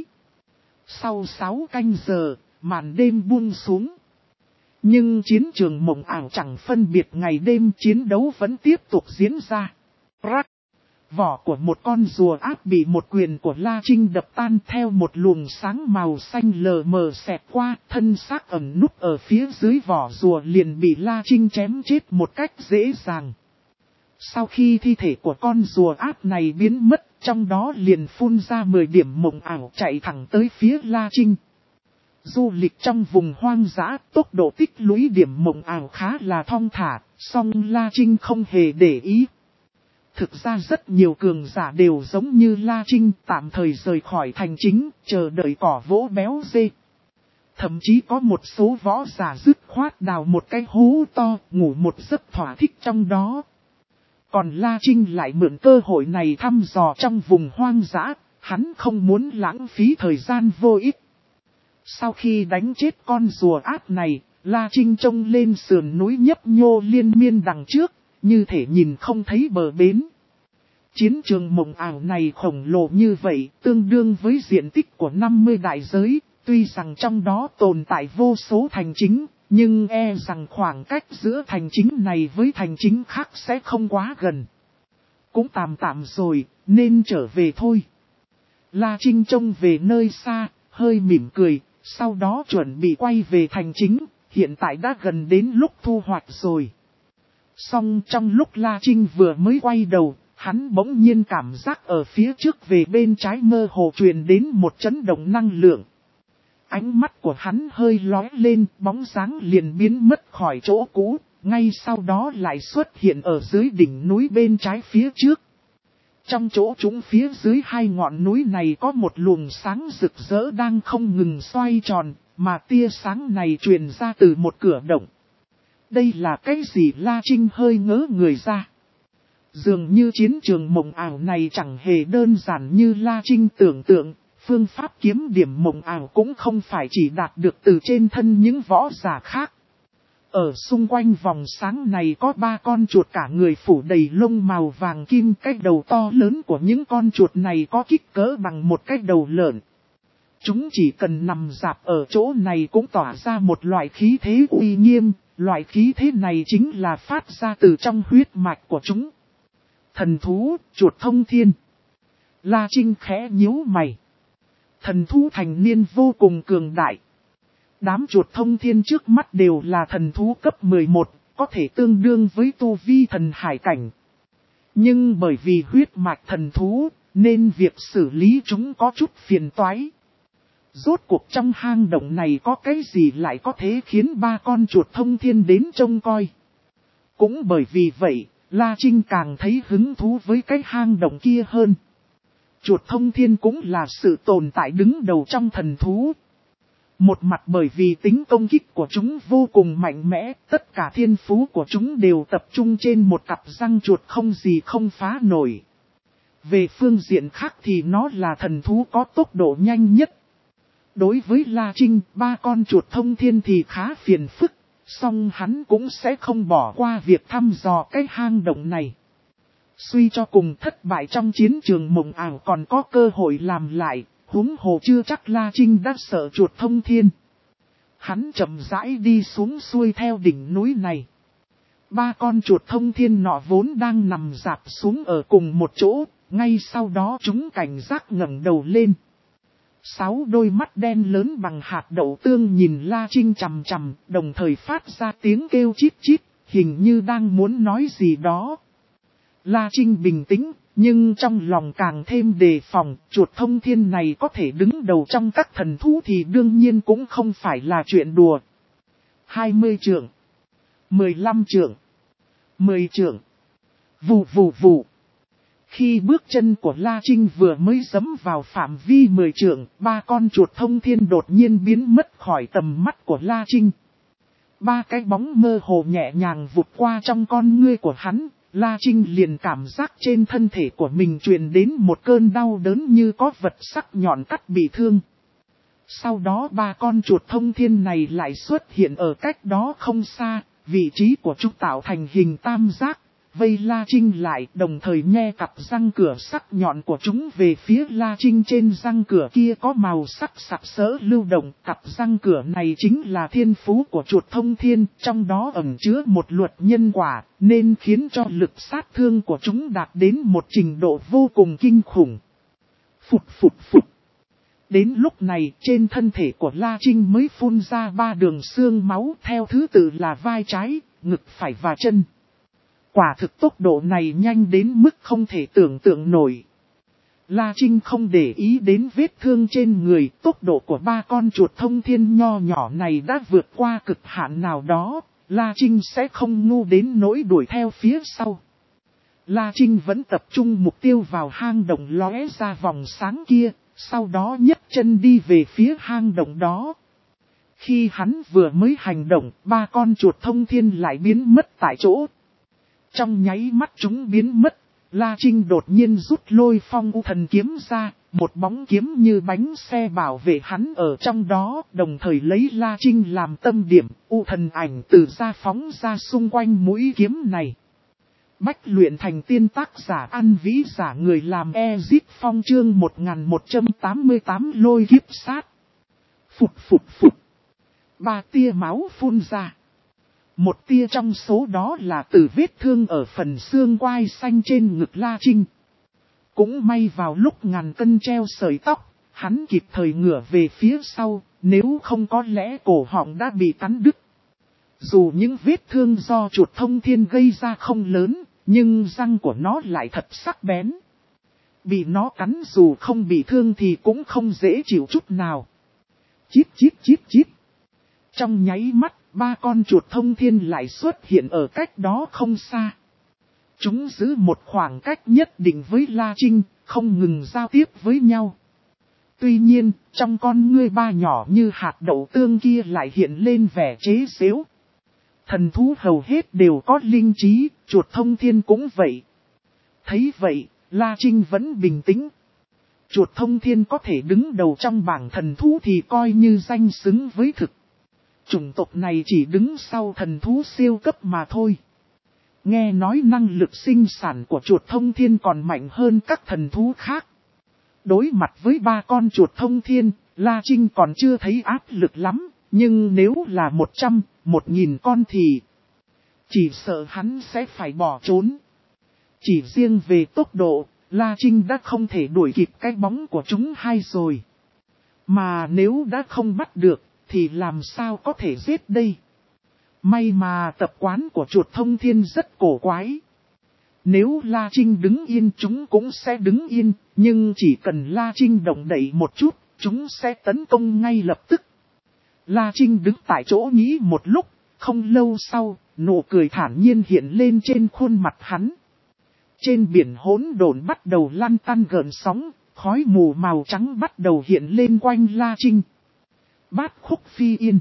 Sau sáu canh giờ, màn đêm buông xuống. Nhưng chiến trường mộng ảo chẳng phân biệt ngày đêm, chiến đấu vẫn tiếp tục diễn ra. Rắc! Vỏ của một con rùa ác bị một quyền của La Trinh đập tan, theo một luồng sáng màu xanh lờ mờ xẹt qua, thân xác ẩn núp ở phía dưới vỏ rùa liền bị La Trinh chém chết một cách dễ dàng. Sau khi thi thể của con rùa ác này biến mất, trong đó liền phun ra mười điểm mộng ảo chạy thẳng tới phía La Trinh. Du lịch trong vùng hoang dã, tốc độ tích lũy điểm mộng ảo khá là thong thả, song La Trinh không hề để ý. Thực ra rất nhiều cường giả đều giống như La Trinh, tạm thời rời khỏi thành chính, chờ đợi cỏ vỗ béo dê. Thậm chí có một số võ giả dứt khoát đào một cái hố to, ngủ một giấc thỏa thích trong đó. Còn La Trinh lại mượn cơ hội này thăm dò trong vùng hoang dã, hắn không muốn lãng phí thời gian vô ích. Sau khi đánh chết con rùa ác này, La Trinh trông lên sườn núi nhấp nhô liên miên đằng trước, như thể nhìn không thấy bờ bến. Chiến trường mộng ảo này khổng lồ như vậy, tương đương với diện tích của năm mươi đại giới, tuy rằng trong đó tồn tại vô số thành chính, nhưng e rằng khoảng cách giữa thành chính này với thành chính khác sẽ không quá gần. Cũng tạm tạm rồi, nên trở về thôi. La Trinh trông về nơi xa, hơi mỉm cười, sau đó chuẩn bị quay về thành chính, hiện tại đã gần đến lúc thu hoạch rồi. Song trong lúc La Trinh vừa mới quay đầu, hắn bỗng nhiên cảm giác ở phía trước về bên trái mơ hồ truyền đến một chấn động năng lượng. Ánh mắt của hắn hơi lóe lên, bóng dáng liền biến mất khỏi chỗ cũ, ngay sau đó lại xuất hiện ở dưới đỉnh núi bên trái phía trước. Trong chỗ chúng phía dưới hai ngọn núi này có một luồng sáng rực rỡ đang không ngừng xoay tròn, mà tia sáng này truyền ra từ một cửa động. Đây là cái gì? La Trinh hơi ngớ người ra. Dường như chiến trường mộng ảo này chẳng hề đơn giản như La Trinh tưởng tượng, phương pháp kiếm điểm mộng ảo cũng không phải chỉ đạt được từ trên thân những võ giả khác. Ở xung quanh vòng sáng này có ba con chuột cả người phủ đầy lông màu vàng kim, cái đầu to lớn của những con chuột này có kích cỡ bằng một cái đầu lợn. Chúng chỉ cần nằm rạp ở chỗ này cũng tỏa ra một loại khí thế uy nghiêm, loại khí thế này chính là phát ra từ trong huyết mạch của chúng. Thần thú, chuột thông thiên. La Trinh khẽ nhíu mày. Thần thú thành niên vô cùng cường đại. Đám chuột thông thiên trước mắt đều là thần thú cấp mười một, có thể tương đương với tu vi thần hải cảnh. Nhưng bởi vì huyết mạch thần thú, nên việc xử lý chúng có chút phiền toái. Rốt cuộc trong hang động này có cái gì lại có thể khiến ba con chuột thông thiên đến trông coi. Cũng bởi vì vậy, La Trinh càng thấy hứng thú với cái hang động kia hơn. Chuột thông thiên cũng là sự tồn tại đứng đầu trong thần thú. Một mặt bởi vì tính công kích của chúng vô cùng mạnh mẽ, tất cả thiên phú của chúng đều tập trung trên một cặp răng chuột không gì không phá nổi. Về phương diện khác thì nó là thần thú có tốc độ nhanh nhất. Đối với La Trinh, ba con chuột thông thiên thì khá phiền phức, song hắn cũng sẽ không bỏ qua việc thăm dò cái hang động này. Suy cho cùng thất bại trong chiến trường mộng ảo còn có cơ hội làm lại, huống hồ chưa chắc La Trinh đã sợ chuột thông thiên. Hắn chậm rãi đi xuống xuôi theo đỉnh núi này. Ba con chuột thông thiên nọ vốn đang nằm rạp xuống ở cùng một chỗ, ngay sau đó chúng cảnh giác ngẩng đầu lên. Sáu đôi mắt đen lớn bằng hạt đậu tương nhìn La Trinh chằm chằm, đồng thời phát ra tiếng kêu chít chít, hình như đang muốn nói gì đó. La Trinh bình tĩnh, nhưng trong lòng càng thêm đề phòng, chuột thông thiên này có thể đứng đầu trong các thần thú thì đương nhiên cũng không phải là chuyện đùa. hai mươi trượng, mười lăm trượng, mười trượng, vù vù vù. Khi bước chân của La Trinh vừa mới dẫm vào phạm vi mười trượng, ba con chuột thông thiên đột nhiên biến mất khỏi tầm mắt của La Trinh. Ba cái bóng mơ hồ nhẹ nhàng vụt qua trong con ngươi của hắn, La Trinh liền cảm giác trên thân thể của mình truyền đến một cơn đau đớn như có vật sắc nhọn cắt bị thương. Sau đó ba con chuột thông thiên này lại xuất hiện ở cách đó không xa, vị trí của chúng tạo thành hình tam giác, vây La Trinh lại, đồng thời nhe cặp răng cửa sắc nhọn của chúng về phía La Trinh. Trên răng cửa kia có màu sắc sặc sỡ lưu động, cặp răng cửa này chính là thiên phú của chuột thông thiên, trong đó ẩn chứa một luật nhân quả, nên khiến cho lực sát thương của chúng đạt đến một trình độ vô cùng kinh khủng. Phụt phụt phụt. Đến lúc này, trên thân thể của La Trinh mới phun ra ba đường xương máu theo thứ tự là vai trái, ngực phải và chân. Quả thực tốc độ này nhanh đến mức không thể tưởng tượng nổi. La Trinh không để ý đến vết thương trên người, tốc độ của ba con chuột thông thiên nho nhỏ này đã vượt qua cực hạn nào đó, La Trinh sẽ không ngu đến nỗi đuổi theo phía sau. La Trinh vẫn tập trung mục tiêu vào hang động lóe ra vòng sáng kia, sau đó nhấc chân đi về phía hang động đó. Khi hắn vừa mới hành động, ba con chuột thông thiên lại biến mất tại chỗ. Trong nháy mắt chúng biến mất, La Trinh đột nhiên rút lôi phong u thần kiếm ra, một bóng kiếm như bánh xe bảo vệ hắn ở trong đó, đồng thời lấy La Trinh làm tâm điểm, u thần ảnh từ ra phóng ra xung quanh mũi kiếm này. Bách luyện thành tiên, tác giả An Vĩ, giả người làm Ezit Phong, chương một nghìn một trăm tám mươi tám lôi kiếp sát. Phụt phụt phụt. Ba tia máu phun ra. Một tia trong số đó là từ vết thương ở phần xương quai xanh trên ngực La Trinh. Cũng may vào lúc ngàn cân treo sợi tóc, hắn kịp thời ngửa về phía sau, nếu không có lẽ cổ họng đã bị cắn đứt. Dù những vết thương do chuột thông thiên gây ra không lớn, nhưng răng của nó lại thật sắc bén. Bị nó cắn dù không bị thương thì cũng không dễ chịu chút nào. Chít chít chít chít. Trong nháy mắt, ba con chuột thông thiên lại xuất hiện ở cách đó không xa. Chúng giữ một khoảng cách nhất định với La Trinh, không ngừng giao tiếp với nhau. Tuy nhiên, trong con ngươi ba nhỏ như hạt đậu tương kia lại hiện lên vẻ chế giễu. Thần thú hầu hết đều có linh trí, chuột thông thiên cũng vậy. Thấy vậy, La Trinh vẫn bình tĩnh. Chuột thông thiên có thể đứng đầu trong bảng thần thú thì coi như danh xứng với thực. Chủng tộc này chỉ đứng sau thần thú siêu cấp mà thôi. Nghe nói năng lực sinh sản của chuột thông thiên còn mạnh hơn các thần thú khác. Đối mặt với ba con chuột thông thiên, La Trinh còn chưa thấy áp lực lắm, nhưng nếu là một trăm, một nghìn con thì chỉ sợ hắn sẽ phải bỏ trốn. Chỉ riêng về tốc độ, La Trinh đã không thể đuổi kịp cái bóng của chúng hai rồi. Mà nếu đã không bắt được, thì làm sao có thể giết đây? May mà tập quán của chuột thông thiên rất cổ quái. Nếu La Trinh đứng yên chúng cũng sẽ đứng yên, nhưng chỉ cần La Trinh động đậy một chút, chúng sẽ tấn công ngay lập tức. La Trinh đứng tại chỗ nghĩ một lúc, không lâu sau, nụ cười thản nhiên hiện lên trên khuôn mặt hắn. Trên biển hỗn độn bắt đầu lăn tăn gợn sóng, khói mù màu trắng bắt đầu hiện lên quanh La Trinh. Bát khúc phi yên.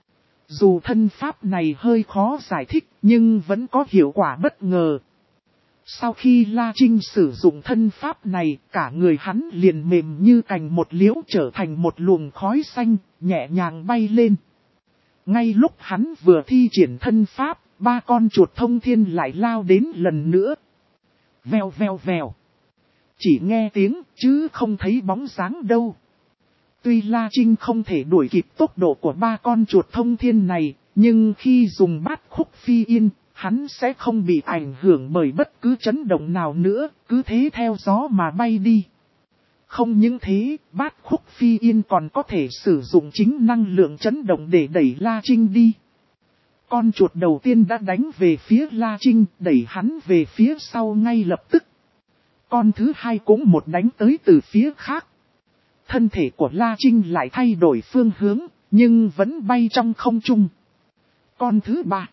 Dù thân pháp này hơi khó giải thích, nhưng vẫn có hiệu quả bất ngờ. Sau khi La Trinh sử dụng thân pháp này, cả người hắn liền mềm như cành một liễu trở thành một luồng khói xanh, nhẹ nhàng bay lên. Ngay lúc hắn vừa thi triển thân pháp, ba con chuột thông thiên lại lao đến lần nữa. Vèo vèo vèo. Chỉ nghe tiếng, chứ không thấy bóng dáng đâu. Tuy La Trinh không thể đuổi kịp tốc độ của ba con chuột thông thiên này, nhưng khi dùng bát khúc phi yên, hắn sẽ không bị ảnh hưởng bởi bất cứ chấn động nào nữa, cứ thế theo gió mà bay đi. Không những thế, bát khúc phi yên còn có thể sử dụng chính năng lượng chấn động để đẩy La Trinh đi. Con chuột đầu tiên đã đánh về phía La Trinh, đẩy hắn về phía sau ngay lập tức. Con thứ hai cũng một đánh tới từ phía khác. Thân thể của La Trinh lại thay đổi phương hướng, nhưng vẫn bay trong không trung. Con thứ ba.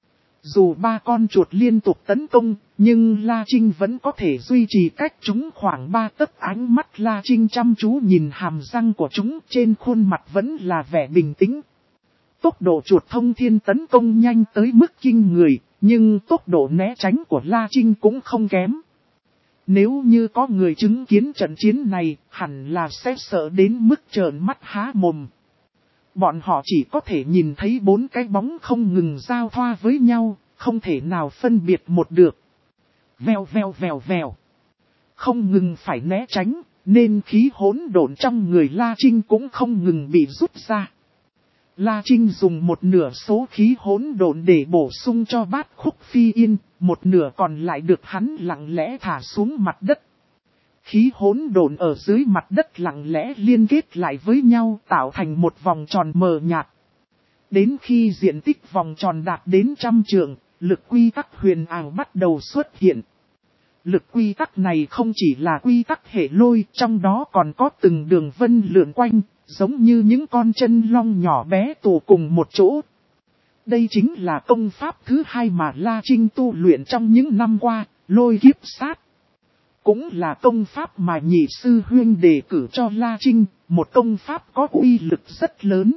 Dù ba con chuột liên tục tấn công, nhưng La Trinh vẫn có thể duy trì cách chúng khoảng ba tấc. Ánh mắt La Trinh chăm chú nhìn hàm răng của chúng, trên khuôn mặt vẫn là vẻ bình tĩnh. Tốc độ chuột thông thiên tấn công nhanh tới mức kinh người, nhưng tốc độ né tránh của La Trinh cũng không kém. Nếu như có người chứng kiến trận chiến này, hẳn là sẽ sợ đến mức trợn mắt há mồm. Bọn họ chỉ có thể nhìn thấy bốn cái bóng không ngừng giao thoa với nhau, không thể nào phân biệt một được. Vèo vèo vèo vèo. Không ngừng phải né tránh, nên khí hỗn độn trong người La Trinh cũng không ngừng bị rút ra. La Trinh dùng một nửa số khí hỗn độn để bổ sung cho Bát Khúc Phi Yên, một nửa còn lại được hắn lặng lẽ thả xuống mặt đất. Khí hỗn độn ở dưới mặt đất lặng lẽ liên kết lại với nhau tạo thành một vòng tròn mờ nhạt. Đến khi diện tích vòng tròn đạt đến trăm trượng, lực quy tắc huyền ảo bắt đầu xuất hiện. Lực quy tắc này không chỉ là quy tắc hệ lôi, trong đó còn có từng đường vân lượn quanh, giống như những con chân long nhỏ bé tụ cùng một chỗ. Đây chính là công pháp thứ hai mà La Trinh tu luyện trong những năm qua, lôi kiếp sát. Cũng là công pháp mà nhị sư huynh đề cử cho La Trinh, một công pháp có uy lực rất lớn.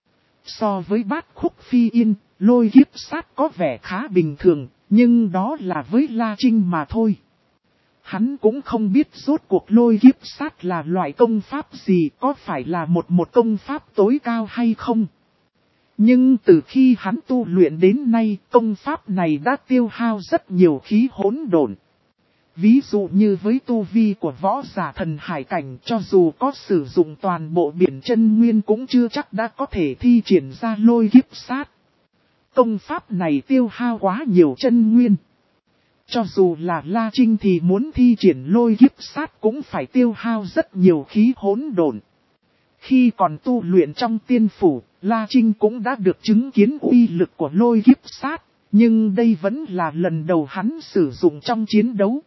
So với Bát Khúc Phi Yên, lôi kiếp sát có vẻ khá bình thường, nhưng đó là với La Trinh mà thôi. Hắn cũng không biết rốt cuộc lôi kiếp sát là loại công pháp gì, có phải là một một công pháp tối cao hay không. Nhưng từ khi hắn tu luyện đến nay, công pháp này đã tiêu hao rất nhiều khí hỗn độn. Ví dụ như với tu vi của võ giả thần hải cảnh, cho dù có sử dụng toàn bộ biển chân nguyên cũng chưa chắc đã có thể thi triển ra lôi kiếp sát. Công pháp này tiêu hao quá nhiều chân nguyên. Cho dù là La Trinh thì muốn thi triển lôi kiếp sát cũng phải tiêu hao rất nhiều khí hỗn độn. Khi còn tu luyện trong tiên phủ, La Trinh cũng đã được chứng kiến uy lực của lôi kiếp sát, nhưng đây vẫn là lần đầu hắn sử dụng trong chiến đấu.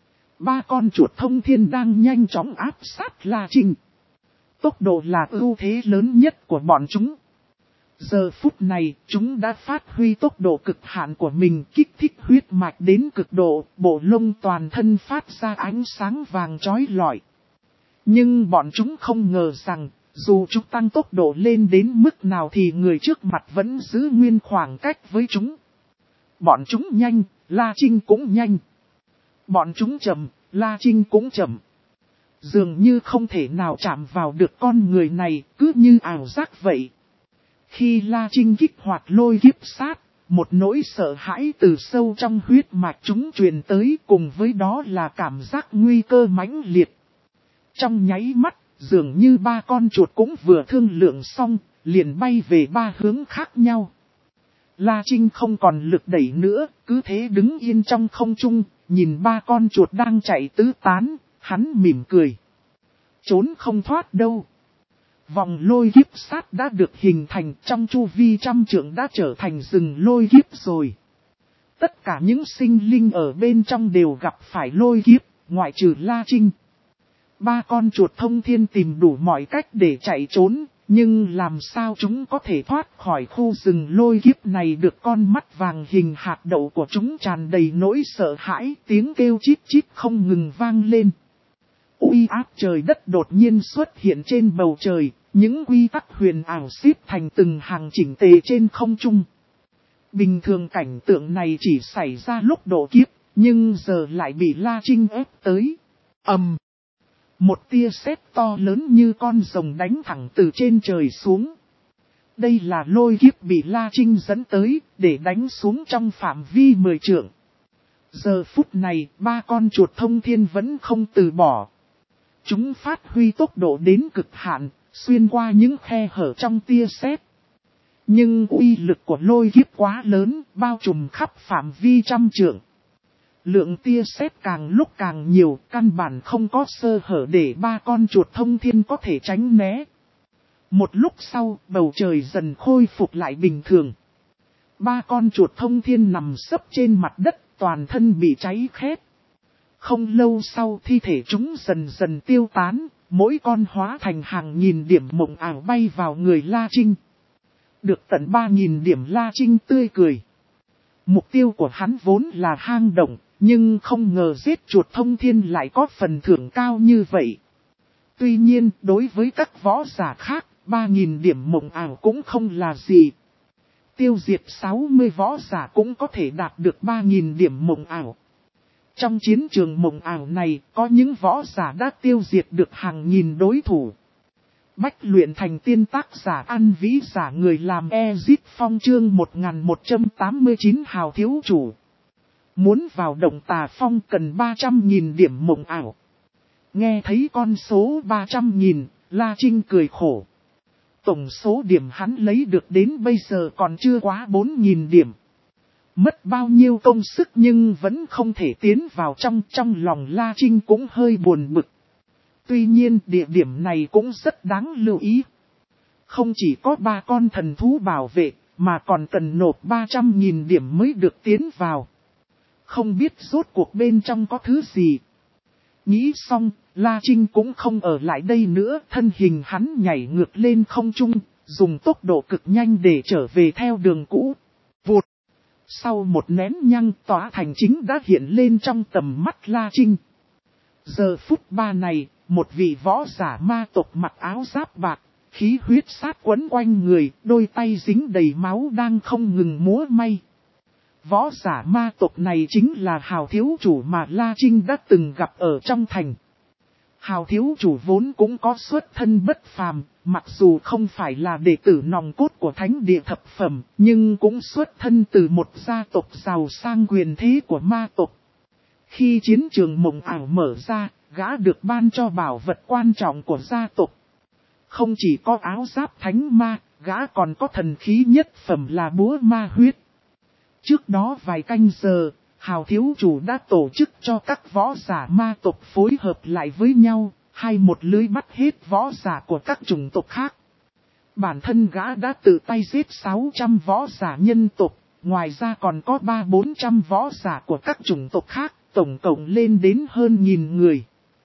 Ba con chuột thông thiên đang nhanh chóng áp sát La Trinh. Tốc độ là ưu thế lớn nhất của bọn chúng. Giờ phút này, chúng đã phát huy tốc độ cực hạn của mình, kích thích huyết mạch đến cực độ, bộ lông toàn thân phát ra ánh sáng vàng chói lọi. Nhưng bọn chúng không ngờ rằng, dù chúng tăng tốc độ lên đến mức nào thì người trước mặt vẫn giữ nguyên khoảng cách với chúng. Bọn chúng nhanh, La Trinh cũng nhanh. Bọn chúng chậm, La Trinh cũng chậm. Dường như không thể nào chạm vào được con người này, cứ như ảo giác vậy. Khi La Trinh kích hoạt lôi kiếp sát, một nỗi sợ hãi từ sâu trong huyết mạch chúng truyền tới, cùng với đó là cảm giác nguy cơ mãnh liệt. Trong nháy mắt, dường như ba con chuột cũng vừa thương lượng xong, liền bay về ba hướng khác nhau. La Trinh không còn lực đẩy nữa, cứ thế đứng yên trong không trung, nhìn ba con chuột đang chạy tứ tán, hắn mỉm cười. Trốn không thoát đâu. Vòng lôi kiếp sát đã được hình thành, trong chu vi trăm trượng đã trở thành rừng lôi kiếp rồi. Tất cả những sinh linh ở bên trong đều gặp phải lôi kiếp, ngoại trừ La Trinh. Ba con chuột thông thiên tìm đủ mọi cách để chạy trốn, nhưng làm sao chúng có thể thoát khỏi khu rừng lôi kiếp này được. Con mắt vàng hình hạt đậu của chúng tràn đầy nỗi sợ hãi, tiếng kêu chít chít không ngừng vang lên. Uy áp trời đất đột nhiên xuất hiện trên bầu trời, những quy tắc huyền ảo xếp thành từng hàng chỉnh tề trên không trung. Bình thường cảnh tượng này chỉ xảy ra lúc độ kiếp, nhưng giờ lại bị La Trinh ép tới. Ầm! Một tia sét to lớn như con rồng đánh thẳng từ trên trời xuống. Đây là lôi kiếp bị La Trinh dẫn tới, để đánh xuống trong phạm vi mười trượng. Giờ phút này, ba con chuột thông thiên vẫn không từ bỏ. Chúng phát huy tốc độ đến cực hạn, xuyên qua những khe hở trong tia sét. Nhưng uy lực của lôi kiếp quá lớn, bao trùm khắp phạm vi trăm trượng. Lượng tia sét càng lúc càng nhiều, căn bản không có sơ hở để ba con chuột thông thiên có thể tránh né. Một lúc sau, bầu trời dần khôi phục lại bình thường. Ba con chuột thông thiên nằm sấp trên mặt đất, toàn thân bị cháy khét. Không lâu sau thi thể chúng dần dần tiêu tán, mỗi con hóa thành hàng nghìn điểm mộng ảo bay vào người La Trinh. Được tận ba nghìn điểm La Trinh tươi cười. Mục tiêu của hắn vốn là hang động, nhưng không ngờ giết chuột thông thiên lại có phần thưởng cao như vậy. Tuy nhiên, đối với các võ giả khác, ba nghìn điểm mộng ảo cũng không là gì. Tiêu diệt sáu mươi võ giả cũng có thể đạt được ba nghìn điểm mộng ảo. Trong chiến trường mộng ảo này, có những võ giả đã tiêu diệt được hàng nghìn đối thủ. Bách luyện thành tiên tác giả An Vĩ giả người làm Ezit Phong chương một nghìn một trăm tám mươi chín hào thiếu chủ. Muốn vào động tà phong cần ba trăm nghìn điểm mộng ảo. Nghe thấy con số ba trăm nghìn, La Trinh cười khổ. Tổng số điểm hắn lấy được đến bây giờ còn chưa quá bốn nghìn điểm. Mất bao nhiêu công sức nhưng vẫn không thể tiến vào trong, trong lòng La Trinh cũng hơi buồn bực. Tuy nhiên địa điểm này cũng rất đáng lưu ý. Không chỉ có ba con thần thú bảo vệ, mà còn cần nộp ba trăm nghìn điểm mới được tiến vào. Không biết rốt cuộc bên trong có thứ gì. Nghĩ xong, La Trinh cũng không ở lại đây nữa, thân hình hắn nhảy ngược lên không trung, dùng tốc độ cực nhanh để trở về theo đường cũ. Vụt! Sau một nén nhang tỏa thành chính đã hiện lên trong tầm mắt La Trinh. Giờ phút ba này, một vị võ giả ma tộc mặc áo giáp bạc, khí huyết sát quấn quanh người, đôi tay dính đầy máu đang không ngừng múa may. Võ giả ma tộc này chính là Hào thiếu chủ mà La Trinh đã từng gặp ở trong thành. Hào thiếu chủ vốn cũng có xuất thân bất phàm, mặc dù không phải là đệ tử nòng cốt của thánh địa thập phẩm, nhưng cũng xuất thân từ một gia tộc giàu sang quyền thế của ma tộc. Khi chiến trường mộng ảo mở ra, gã được ban cho bảo vật quan trọng của gia tộc. Không chỉ có áo giáp thánh ma, gã còn có thần khí nhất phẩm là búa ma huyết. Trước đó vài canh giờ, Hào thiếu chủ đã tổ chức cho các võ giả ma tộc phối hợp lại với nhau, hay một lưới bắt hết võ giả của các chủng tộc khác. Bản thân gã đã tự tay giết sáu trăm võ giả nhân tộc, ngoài ra còn có ba bốn trăm võ giả của các chủng tộc khác, tổng cộng lên đến hơn nghìn người.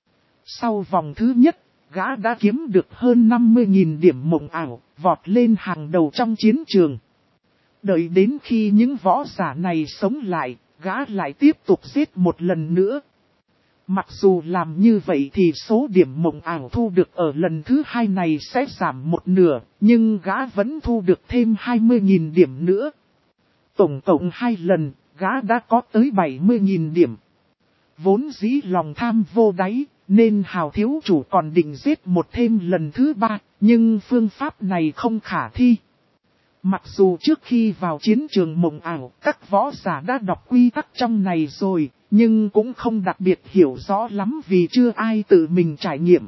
Sau vòng thứ nhất, gã đã kiếm được hơn năm mươi nghìn điểm mộng ảo, vọt lên hàng đầu trong chiến trường. Đợi đến khi những võ giả này sống lại, gã lại tiếp tục giết một lần nữa. Mặc dù làm như vậy thì số điểm mộng ảo thu được ở lần thứ hai này sẽ giảm một nửa, nhưng gã vẫn thu được thêm hai mươi nghìn điểm nữa. Tổng cộng hai lần, gã đã có tới bảy mươi nghìn điểm. Vốn dĩ lòng tham vô đáy, nên Hào thiếu chủ còn định giết một thêm lần thứ ba, nhưng phương pháp này không khả thi. Mặc dù trước khi vào chiến trường mộng ảo, các võ giả đã đọc quy tắc trong này rồi, nhưng cũng không đặc biệt hiểu rõ lắm vì chưa ai tự mình trải nghiệm.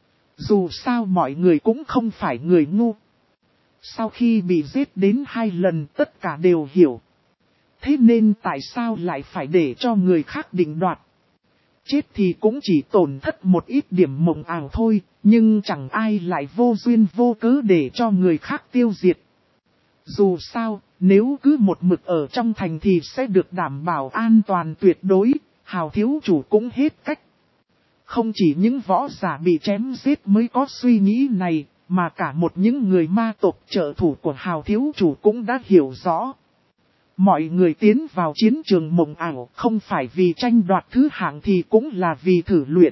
Dù sao mọi người cũng không phải người ngu. Sau khi bị giết đến hai lần tất cả đều hiểu. Thế nên tại sao lại phải để cho người khác định đoạt? Chết thì cũng chỉ tổn thất một ít điểm mộng ảo thôi, nhưng chẳng ai lại vô duyên vô cớ để cho người khác tiêu diệt. Dù sao, nếu cứ một mực ở trong thành thì sẽ được đảm bảo an toàn tuyệt đối, Hào thiếu chủ cũng hết cách. Không chỉ những võ giả bị chém giết mới có suy nghĩ này, mà cả một những người ma tộc trợ thủ của Hào thiếu chủ cũng đã hiểu rõ. Mọi người tiến vào chiến trường mộng ảo không phải vì tranh đoạt thứ hạng thì cũng là vì thử luyện.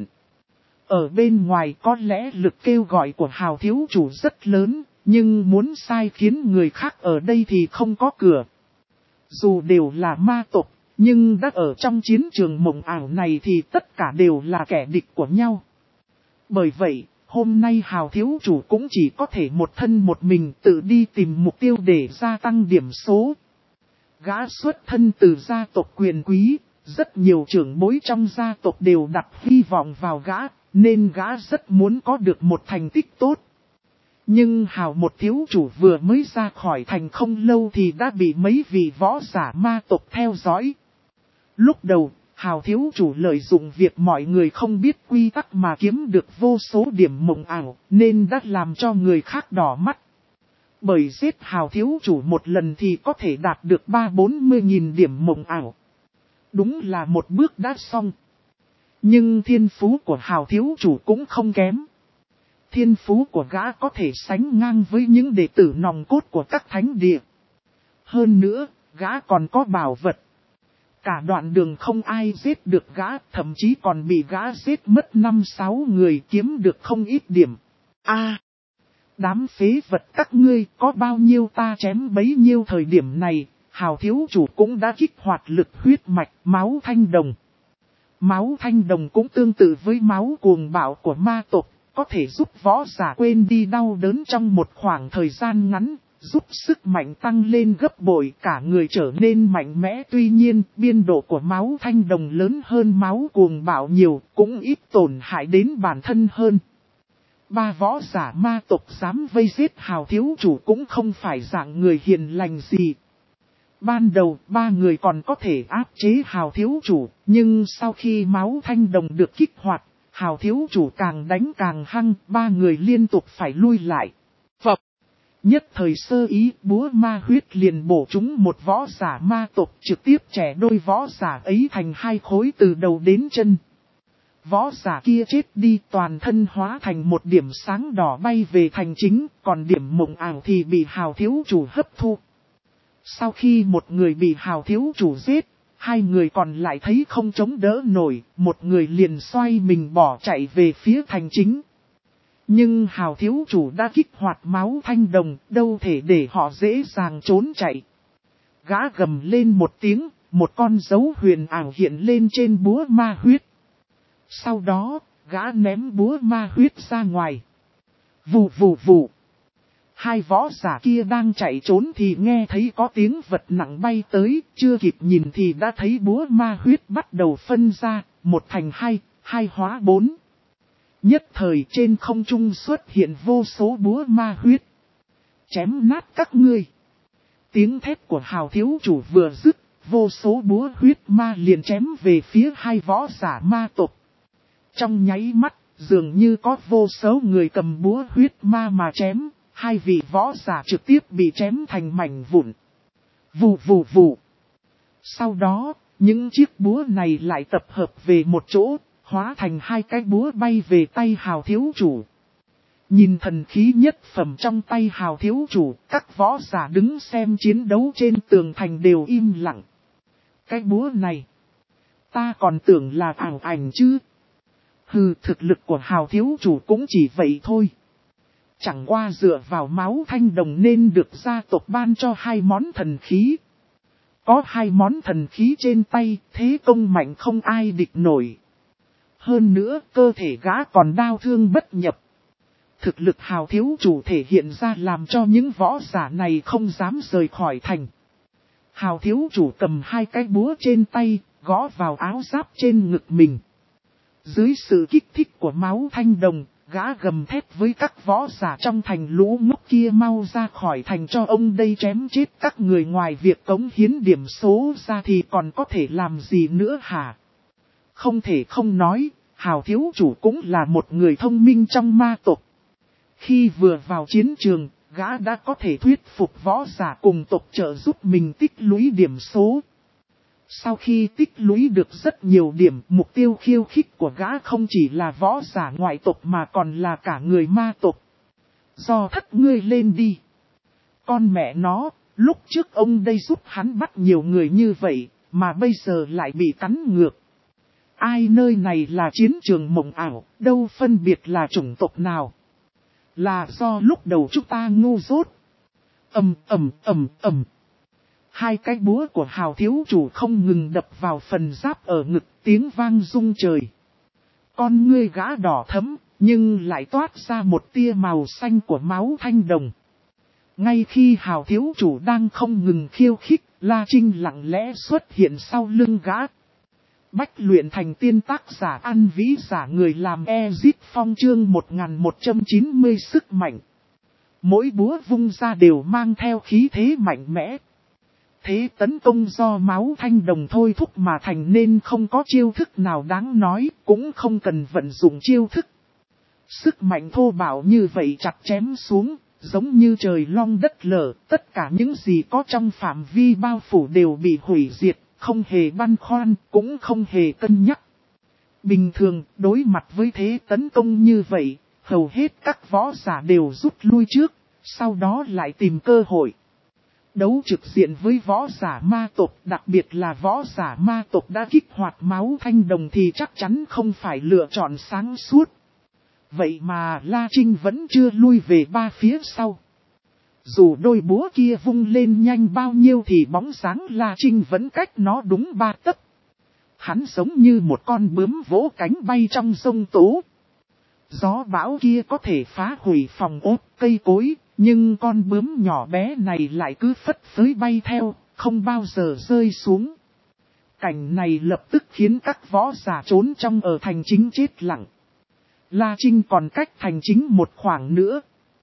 Ở bên ngoài có lẽ lực kêu gọi của Hào thiếu chủ rất lớn, nhưng muốn sai khiến người khác ở đây thì không có cửa. Dù đều là ma tộc, nhưng đã ở trong chiến trường mộng ảo này thì tất cả đều là kẻ địch của nhau. Bởi vậy, hôm nay Hào thiếu chủ cũng chỉ có thể một thân một mình tự đi tìm mục tiêu để gia tăng điểm số. Gã xuất thân từ gia tộc quyền quý, rất nhiều trưởng bối trong gia tộc đều đặt hy vọng vào gã, nên gã rất muốn có được một thành tích tốt. Nhưng Hào một thiếu chủ vừa mới ra khỏi thành không lâu thì đã bị mấy vị võ giả ma tộc theo dõi. Lúc đầu, Hào thiếu chủ lợi dụng việc mọi người không biết quy tắc mà kiếm được vô số điểm mộng ảo, nên đã làm cho người khác đỏ mắt. Bởi giết Hào thiếu chủ một lần thì có thể đạt được ba bốn mươi nghìn điểm mộng ảo. Đúng là một bước đã xong. Nhưng thiên phú của Hào thiếu chủ cũng không kém. Thiên phú của gã có thể sánh ngang với những đệ tử nòng cốt của các thánh địa. Hơn nữa, gã còn có bảo vật. Cả đoạn đường không ai giết được gã, thậm chí còn bị gã giết mất năm sáu người kiếm được không ít điểm. A, đám phế vật các ngươi có bao nhiêu ta chém bấy nhiêu. Thời điểm này, Hào thiếu chủ cũng đã kích hoạt lực huyết mạch máu thanh đồng. Máu thanh đồng cũng tương tự với máu cuồng bạo của ma tộc, có thể giúp võ giả quên đi đau đớn trong một khoảng thời gian ngắn, giúp sức mạnh tăng lên gấp bội, cả người trở nên mạnh mẽ. Tuy nhiên, biên độ của máu thanh đồng lớn hơn máu cuồng bạo nhiều, cũng ít tổn hại đến bản thân hơn. Ba võ giả ma tộc dám vây giết Hào thiếu chủ cũng không phải dạng người hiền lành gì. Ban đầu, ba người còn có thể áp chế Hào thiếu chủ, nhưng sau khi máu thanh đồng được kích hoạt, Hào thiếu chủ càng đánh càng hăng, ba người liên tục phải lui lại. Phập! Nhất thời sơ ý, búa ma huyết liền bổ trúng một võ giả ma tộc, trực tiếp chẻ đôi võ giả ấy thành hai khối từ đầu đến chân. Võ giả kia chết đi, toàn thân hóa thành một điểm sáng đỏ bay về thành chính, còn điểm mộng ảo thì bị Hào thiếu chủ hấp thu. Sau khi một người bị Hào thiếu chủ giết, hai người còn lại thấy không chống đỡ nổi, một người liền xoay mình bỏ chạy về phía thành chính. Nhưng Hào thiếu chủ đã kích hoạt máu thanh đồng, đâu thể để họ dễ dàng trốn chạy. Gã gầm lên một tiếng, một con dấu huyền ảo hiện lên trên búa ma huyết. Sau đó, gã ném búa ma huyết ra ngoài. Vù vù vù. Hai võ giả kia đang chạy trốn thì nghe thấy có tiếng vật nặng bay tới, chưa kịp nhìn thì đã thấy búa ma huyết bắt đầu phân ra, một thành hai, hai hóa bốn. Nhất thời trên không trung xuất hiện vô số búa ma huyết. Chém nát các ngươi. Tiếng thét của Hào thiếu chủ vừa dứt, vô số búa huyết ma liền chém về phía hai võ giả ma tộc. Trong nháy mắt, dường như có vô số người cầm búa huyết ma mà chém, hai vị võ giả trực tiếp bị chém thành mảnh vụn. Vù vù vù. Sau đó, những chiếc búa này lại tập hợp về một chỗ, hóa thành hai cái búa bay về tay Hào thiếu chủ. Nhìn thần khí nhất phẩm trong tay Hào thiếu chủ, các võ giả đứng xem chiến đấu trên tường thành đều im lặng. Cái búa này, ta còn tưởng là ảo ảnh chứ. Hừ, thực lực của Hào thiếu chủ cũng chỉ vậy thôi. Chẳng qua dựa vào máu thanh đồng nên được gia tộc ban cho hai món thần khí. Có hai món thần khí trên tay, thế công mạnh không ai địch nổi. Hơn nữa, cơ thể gã còn đau thương bất nhập. Thực lực Hào thiếu chủ thể hiện ra làm cho những võ giả này không dám rời khỏi thành. Hào thiếu chủ cầm hai cái búa trên tay, gõ vào áo giáp trên ngực mình. Dưới sự kích thích của máu thanh đồng, gã gầm thét với các võ giả trong thành lũ ngốc kia mau ra khỏi thành cho ông đây chém chết các người, ngoài việc cống hiến điểm số ra thì còn có thể làm gì nữa hả? Không thể không nói, Hào thiếu chủ cũng là một người thông minh trong ma tộc. Khi vừa vào chiến trường, gã đã có thể thuyết phục võ giả cùng tộc trợ giúp mình tích lũy điểm số. Sau khi tích lũy được rất nhiều điểm, mục tiêu khiêu khích của gã không chỉ là võ giả ngoại tộc mà còn là cả người ma tộc. Do thất ngươi lên đi. Con mẹ nó, lúc trước ông đây giúp hắn bắt nhiều người như vậy, mà bây giờ lại bị cắn ngược. Ai nơi này là chiến trường mộng ảo, đâu phân biệt là chủng tộc nào. Là do lúc đầu chúng ta ngu dốt. Ầm ầm ầm ầm. Hai cái búa của Hào thiếu chủ không ngừng đập vào phần giáp ở ngực, tiếng vang rung trời. Con ngươi gã đỏ thẫm, nhưng lại toát ra một tia màu xanh của máu thanh đồng. Ngay khi Hào thiếu chủ đang không ngừng khiêu khích, La Trinh lặng lẽ xuất hiện sau lưng gã. Bách luyện thành tiên, tác giả An Vĩ, giả người làm Ezit Phong, chương một nghìn một trăm chín mươi sức mạnh. Mỗi búa vung ra đều mang theo khí thế mạnh mẽ. Thế tấn công do máu thanh đồng thôi thúc mà thành nên không có chiêu thức nào đáng nói, cũng không cần vận dụng chiêu thức. Sức mạnh thô bạo như vậy chặt chém xuống, giống như trời long đất lở, tất cả những gì có trong phạm vi bao phủ đều bị hủy diệt, không hề băn khoăn, cũng không hề cân nhắc. Bình thường, đối mặt với thế tấn công như vậy, hầu hết các võ giả đều rút lui trước, sau đó lại tìm cơ hội. Đấu trực diện với võ giả ma tộc, đặc biệt là võ giả ma tộc đã kích hoạt máu thanh đồng thì chắc chắn không phải lựa chọn sáng suốt. Vậy mà La Trinh vẫn chưa lui về ba phía sau. Dù đôi búa kia vung lên nhanh bao nhiêu thì bóng dáng La Trinh vẫn cách nó đúng ba tấc. Hắn giống như một con bướm vỗ cánh bay trong giông tố. Gió bão kia có thể phá hủy phòng ốt, cây cối, nhưng con bướm nhỏ bé này lại cứ phất phới bay theo, không bao giờ rơi xuống. Cảnh này lập tức khiến các võ giả trốn trong ở thành chính chết lặng. La Trinh còn cách thành chính một khoảng nữa.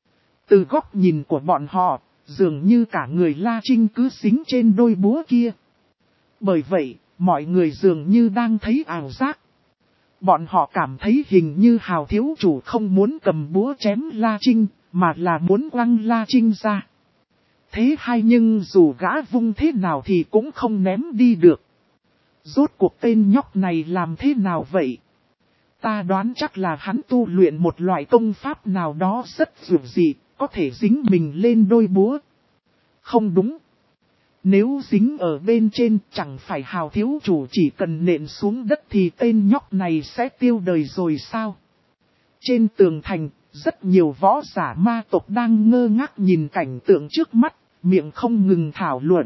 Từ góc nhìn của bọn họ, dường như cả người La Trinh cứ xính trên đôi búa kia. Bởi vậy, mọi người dường như đang thấy ảo giác. Bọn họ cảm thấy hình như Hào thiếu chủ không muốn cầm búa chém La Trinh, mà là muốn quăng La Trinh ra. Thế hay nhưng dù gã vung thế nào thì cũng không ném đi được. Rốt cuộc tên nhóc này làm thế nào vậy? Ta đoán chắc là hắn tu luyện một loại công pháp nào đó rất dữ dị, có thể dính mình lên đôi búa. Không đúng. Nếu dính ở bên trên chẳng phải Hào thiếu chủ chỉ cần nện xuống đất thì tên nhóc này sẽ tiêu đời rồi sao? Trên tường thành, rất nhiều võ giả ma tộc đang ngơ ngác nhìn cảnh tượng trước mắt, miệng không ngừng thảo luận.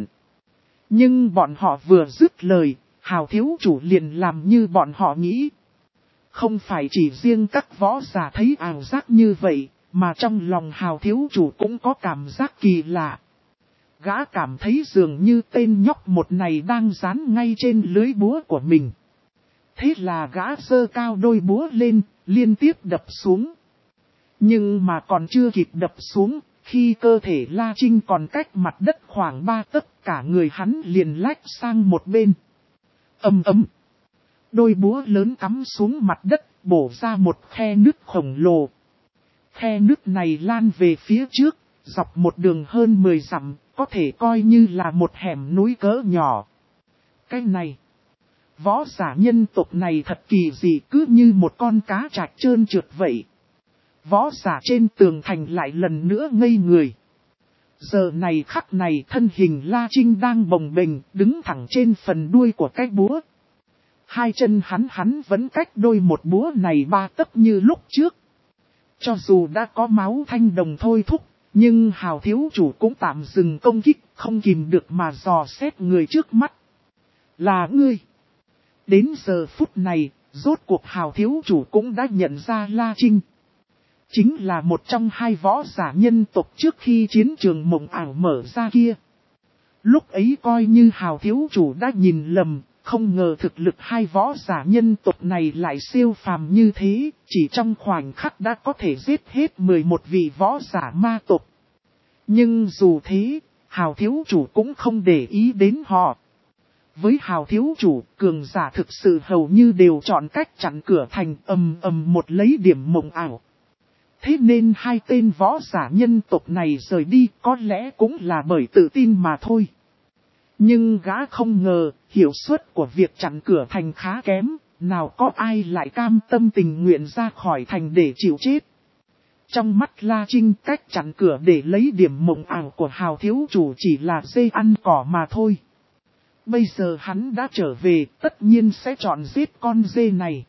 Nhưng bọn họ vừa dứt lời, Hào thiếu chủ liền làm như bọn họ nghĩ. Không phải chỉ riêng các võ giả thấy ảo giác như vậy, mà trong lòng Hào thiếu chủ cũng có cảm giác kỳ lạ. Gã cảm thấy dường như tên nhóc một này đang dán ngay trên lưới búa của mình. Thế là gã giơ cao đôi búa lên, liên tiếp đập xuống. Nhưng mà còn chưa kịp đập xuống, khi cơ thể La Trinh còn cách mặt đất khoảng ba tấc, cả người hắn liền lách sang một bên. Ầm ầm. Đôi búa lớn cắm xuống mặt đất, bổ ra một khe nứt khổng lồ. Khe nứt này lan về phía trước, dọc một đường hơn mười dặm, có thể coi như là một hẻm núi cỡ nhỏ. Cái này, võ giả nhân tộc này thật kỳ dị, cứ như một con cá trạch trơn trượt vậy. Võ giả trên tường thành lại lần nữa ngây người. Giờ này khắc này thân hình La Trinh đang bồng bềnh, đứng thẳng trên phần đuôi của cái búa. Hai chân hắn hắn vẫn cách đôi một búa này ba tấc như lúc trước. Cho dù đã có máu thanh đồng thôi thúc, nhưng Hào thiếu chủ cũng tạm dừng công kích, không kìm được mà dò xét người trước mắt. Là ngươi. Đến giờ phút này, rốt cuộc Hào thiếu chủ cũng đã nhận ra La Trinh. Chính là một trong hai võ giả nhân tộc trước khi chiến trường mộng ảo mở ra kia. Lúc ấy coi như Hào thiếu chủ đã nhìn lầm, không ngờ thực lực hai võ giả nhân tộc này lại siêu phàm như thế, chỉ trong khoảnh khắc đã có thể giết hết mười một vị võ giả ma tộc. Nhưng dù thế, Hào thiếu chủ cũng không để ý đến họ. Với Hào thiếu chủ, cường giả thực sự hầu như đều chọn cách chặn cửa thành, ầm ầm một lấy điểm mộng ảo. Thế nên hai tên võ giả nhân tộc này rời đi có lẽ cũng là bởi tự tin mà thôi. Nhưng gã không ngờ, hiệu suất của việc chặn cửa thành khá kém, nào có ai lại cam tâm tình nguyện ra khỏi thành để chịu chết. Trong mắt La Trinh, cách chặn cửa để lấy điểm mộng ảo của Hào thiếu chủ chỉ là dê ăn cỏ mà thôi. Bây giờ hắn đã trở về, tất nhiên sẽ chọn giết con dê này.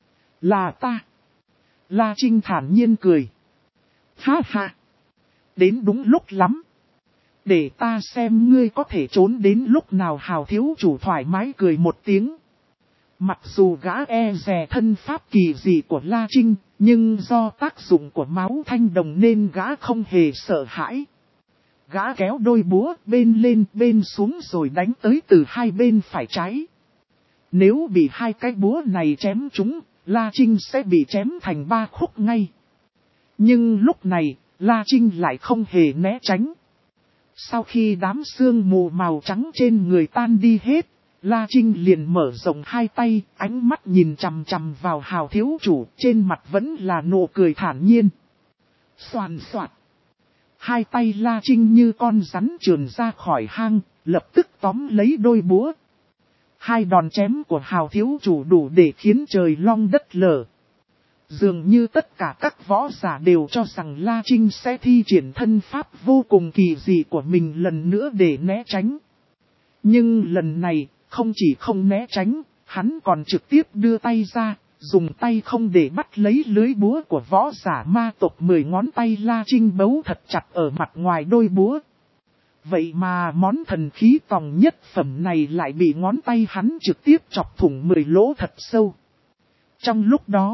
Là ta. La Trinh thản nhiên cười. Ha ha. Đến đúng lúc lắm. Để ta xem ngươi có thể trốn đến lúc nào. Hào thiếu chủ thoải mái cười một tiếng. Mặc dù gã e dè thân pháp kỳ dị của La Trinh, nhưng do tác dụng của máu thanh đồng nên gã không hề sợ hãi. Gã kéo đôi búa bên lên bên xuống rồi đánh tới từ hai bên phải trái. Nếu bị hai cái búa này chém trúng, La Trinh sẽ bị chém thành ba khúc ngay. Nhưng lúc này, La Trinh lại không hề né tránh. Sau khi đám sương mù màu trắng trên người tan đi hết, La Trinh liền mở rộng hai tay, ánh mắt nhìn chằm chằm vào Hào thiếu chủ, trên mặt vẫn là nụ cười thản nhiên. Xoàn xoạt. Hai tay La Trinh như con rắn trườn ra khỏi hang, lập tức tóm lấy đôi búa. Hai đòn chém của Hào thiếu chủ đủ để khiến trời long đất lở. Dường như tất cả các võ giả đều cho rằng La Trinh sẽ thi triển thân pháp vô cùng kỳ dị của mình lần nữa để né tránh. Nhưng lần này, không chỉ không né tránh, hắn còn trực tiếp đưa tay ra, dùng tay không để bắt lấy lưới búa của võ giả ma tộc. Mười ngón tay La Trinh bấu thật chặt ở mặt ngoài đôi búa. Vậy mà món thần khí tòng nhất phẩm này lại bị ngón tay hắn trực tiếp chọc thủng mười lỗ thật sâu. Trong lúc đó,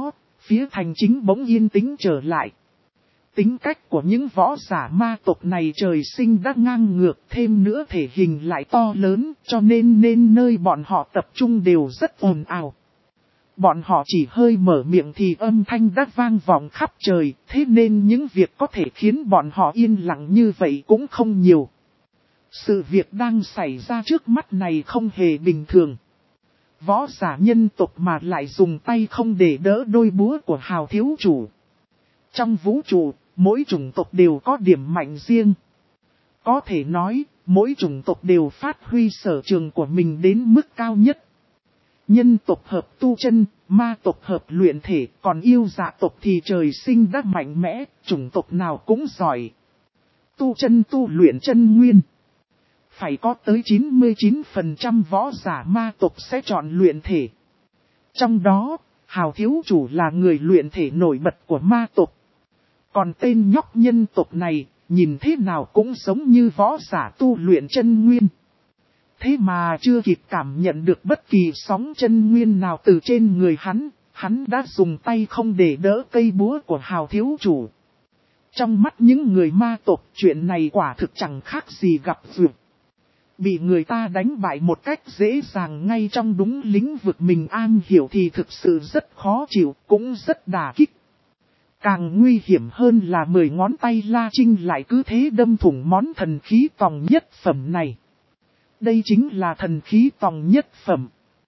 phía thành chính bỗng yên tĩnh trở lại. Tính cách của những võ giả ma tộc này trời sinh đã ngang ngược, thêm nữa thể hình lại to lớn, cho nên nên nơi bọn họ tập trung đều rất ồn ào. Bọn họ chỉ hơi mở miệng thì âm thanh đã vang vọng khắp trời, thế nên những việc có thể khiến bọn họ yên lặng như vậy cũng không nhiều. Sự việc đang xảy ra trước mắt này không hề bình thường. Võ giả nhân tộc mà lại dùng tay không để đỡ đôi búa của Hào thiếu chủ. Trong vũ trụ, mỗi chủng tộc đều có điểm mạnh riêng. Có thể nói, mỗi chủng tộc đều phát huy sở trường của mình đến mức cao nhất. Nhân tộc hợp tu chân, ma tộc hợp luyện thể, còn yêu dạ tộc thì trời sinh đã mạnh mẽ, chủng tộc nào cũng giỏi. Tu chân tu luyện chân nguyên. Phải có tới chín mươi chín phần trăm võ giả ma tộc sẽ chọn luyện thể. Trong đó, Hào thiếu chủ là người luyện thể nổi bật của ma tộc. Còn tên nhóc nhân tộc này, nhìn thế nào cũng giống như võ giả tu luyện chân nguyên. Thế mà chưa kịp cảm nhận được bất kỳ sóng chân nguyên nào từ trên người hắn, hắn đã dùng tay không để đỡ cây búa của Hào thiếu chủ. Trong mắt những người ma tộc, chuyện này quả thực chẳng khác gì gặp duyệt. Bị người ta đánh bại một cách dễ dàng ngay trong đúng lĩnh vực mình am hiểu thì thực sự rất khó chịu, cũng rất đả kích. Càng nguy hiểm hơn là mười ngón tay La Trinh lại cứ thế đâm thủng món thần khí tòng nhất phẩm này. Đây chính là thần khí tòng nhất phẩm.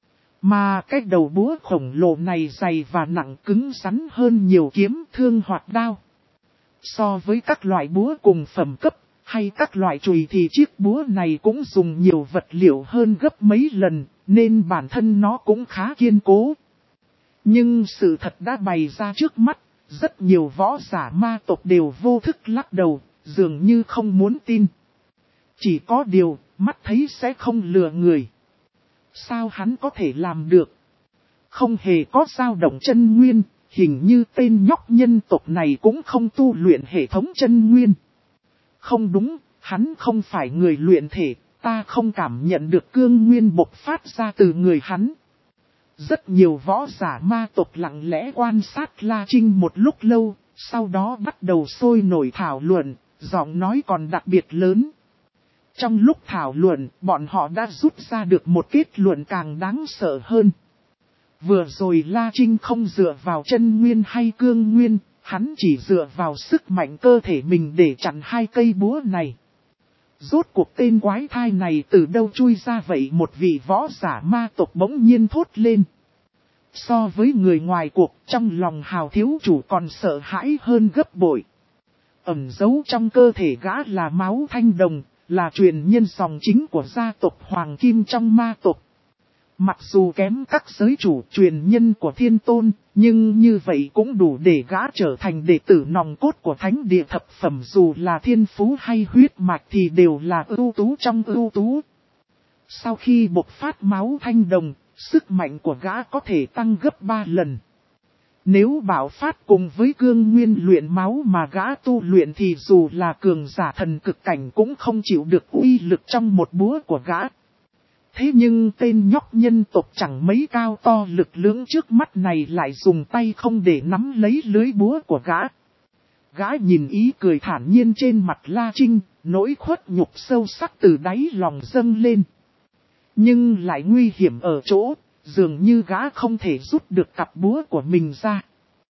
Mà cái đầu búa khổng lồ này dày và nặng cứng rắn hơn nhiều kiếm thương hoặc đao. So với các loại búa cùng phẩm cấp, hay các loại chùy thì chiếc búa này cũng dùng nhiều vật liệu hơn gấp mấy lần, nên bản thân nó cũng khá kiên cố. Nhưng sự thật đã bày ra trước mắt, rất nhiều võ giả ma tộc đều vô thức lắc đầu, dường như không muốn tin. Chỉ có điều, mắt thấy sẽ không lừa người. Sao hắn có thể làm được? Không hề có dao động chân nguyên, hình như tên nhóc nhân tộc này cũng không tu luyện hệ thống chân nguyên. Không đúng, hắn không phải người luyện thể, ta không cảm nhận được cương nguyên bộc phát ra từ người hắn. Rất nhiều võ giả ma tộc lặng lẽ quan sát La Trinh một lúc lâu, sau đó bắt đầu sôi nổi thảo luận, giọng nói còn đặc biệt lớn. Trong lúc thảo luận, bọn họ đã rút ra được một kết luận càng đáng sợ hơn. Vừa rồi La Trinh không dựa vào chân nguyên hay cương nguyên, hắn chỉ dựa vào sức mạnh cơ thể mình để chặn hai cây búa này. Rốt cuộc tên quái thai này từ đâu chui ra vậy? Một vị võ giả ma tộc bỗng nhiên thốt lên. So với người ngoài cuộc, trong lòng Hào thiếu chủ còn sợ hãi hơn gấp bội. Ẩn giấu trong cơ thể gã là máu thanh đồng, là truyền nhân dòng chính của gia tộc Hoàng Kim trong ma tộc. Mặc dù kém các giới chủ truyền nhân của thiên tôn, nhưng như vậy cũng đủ để gã trở thành đệ tử nòng cốt của thánh địa thập phẩm, dù là thiên phú hay huyết mạch thì đều là ưu tú trong ưu tú. Sau khi bộc phát máu thanh đồng, sức mạnh của gã có thể tăng gấp ba lần. Nếu bạo phát cùng với cương nguyên luyện máu mà gã tu luyện thì dù là cường giả thần cực cảnh cũng không chịu được uy lực trong một búa của gã. Thế nhưng tên nhóc nhân tộc chẳng mấy cao to lực lưỡng trước mắt này lại dùng tay không để nắm lấy lưới búa của gã. Gã nhìn ý cười thản nhiên trên mặt La Trinh, nỗi khuất nhục sâu sắc từ đáy lòng dâng lên. Nhưng lại nguy hiểm ở chỗ, dường như gã không thể rút được cặp búa của mình ra.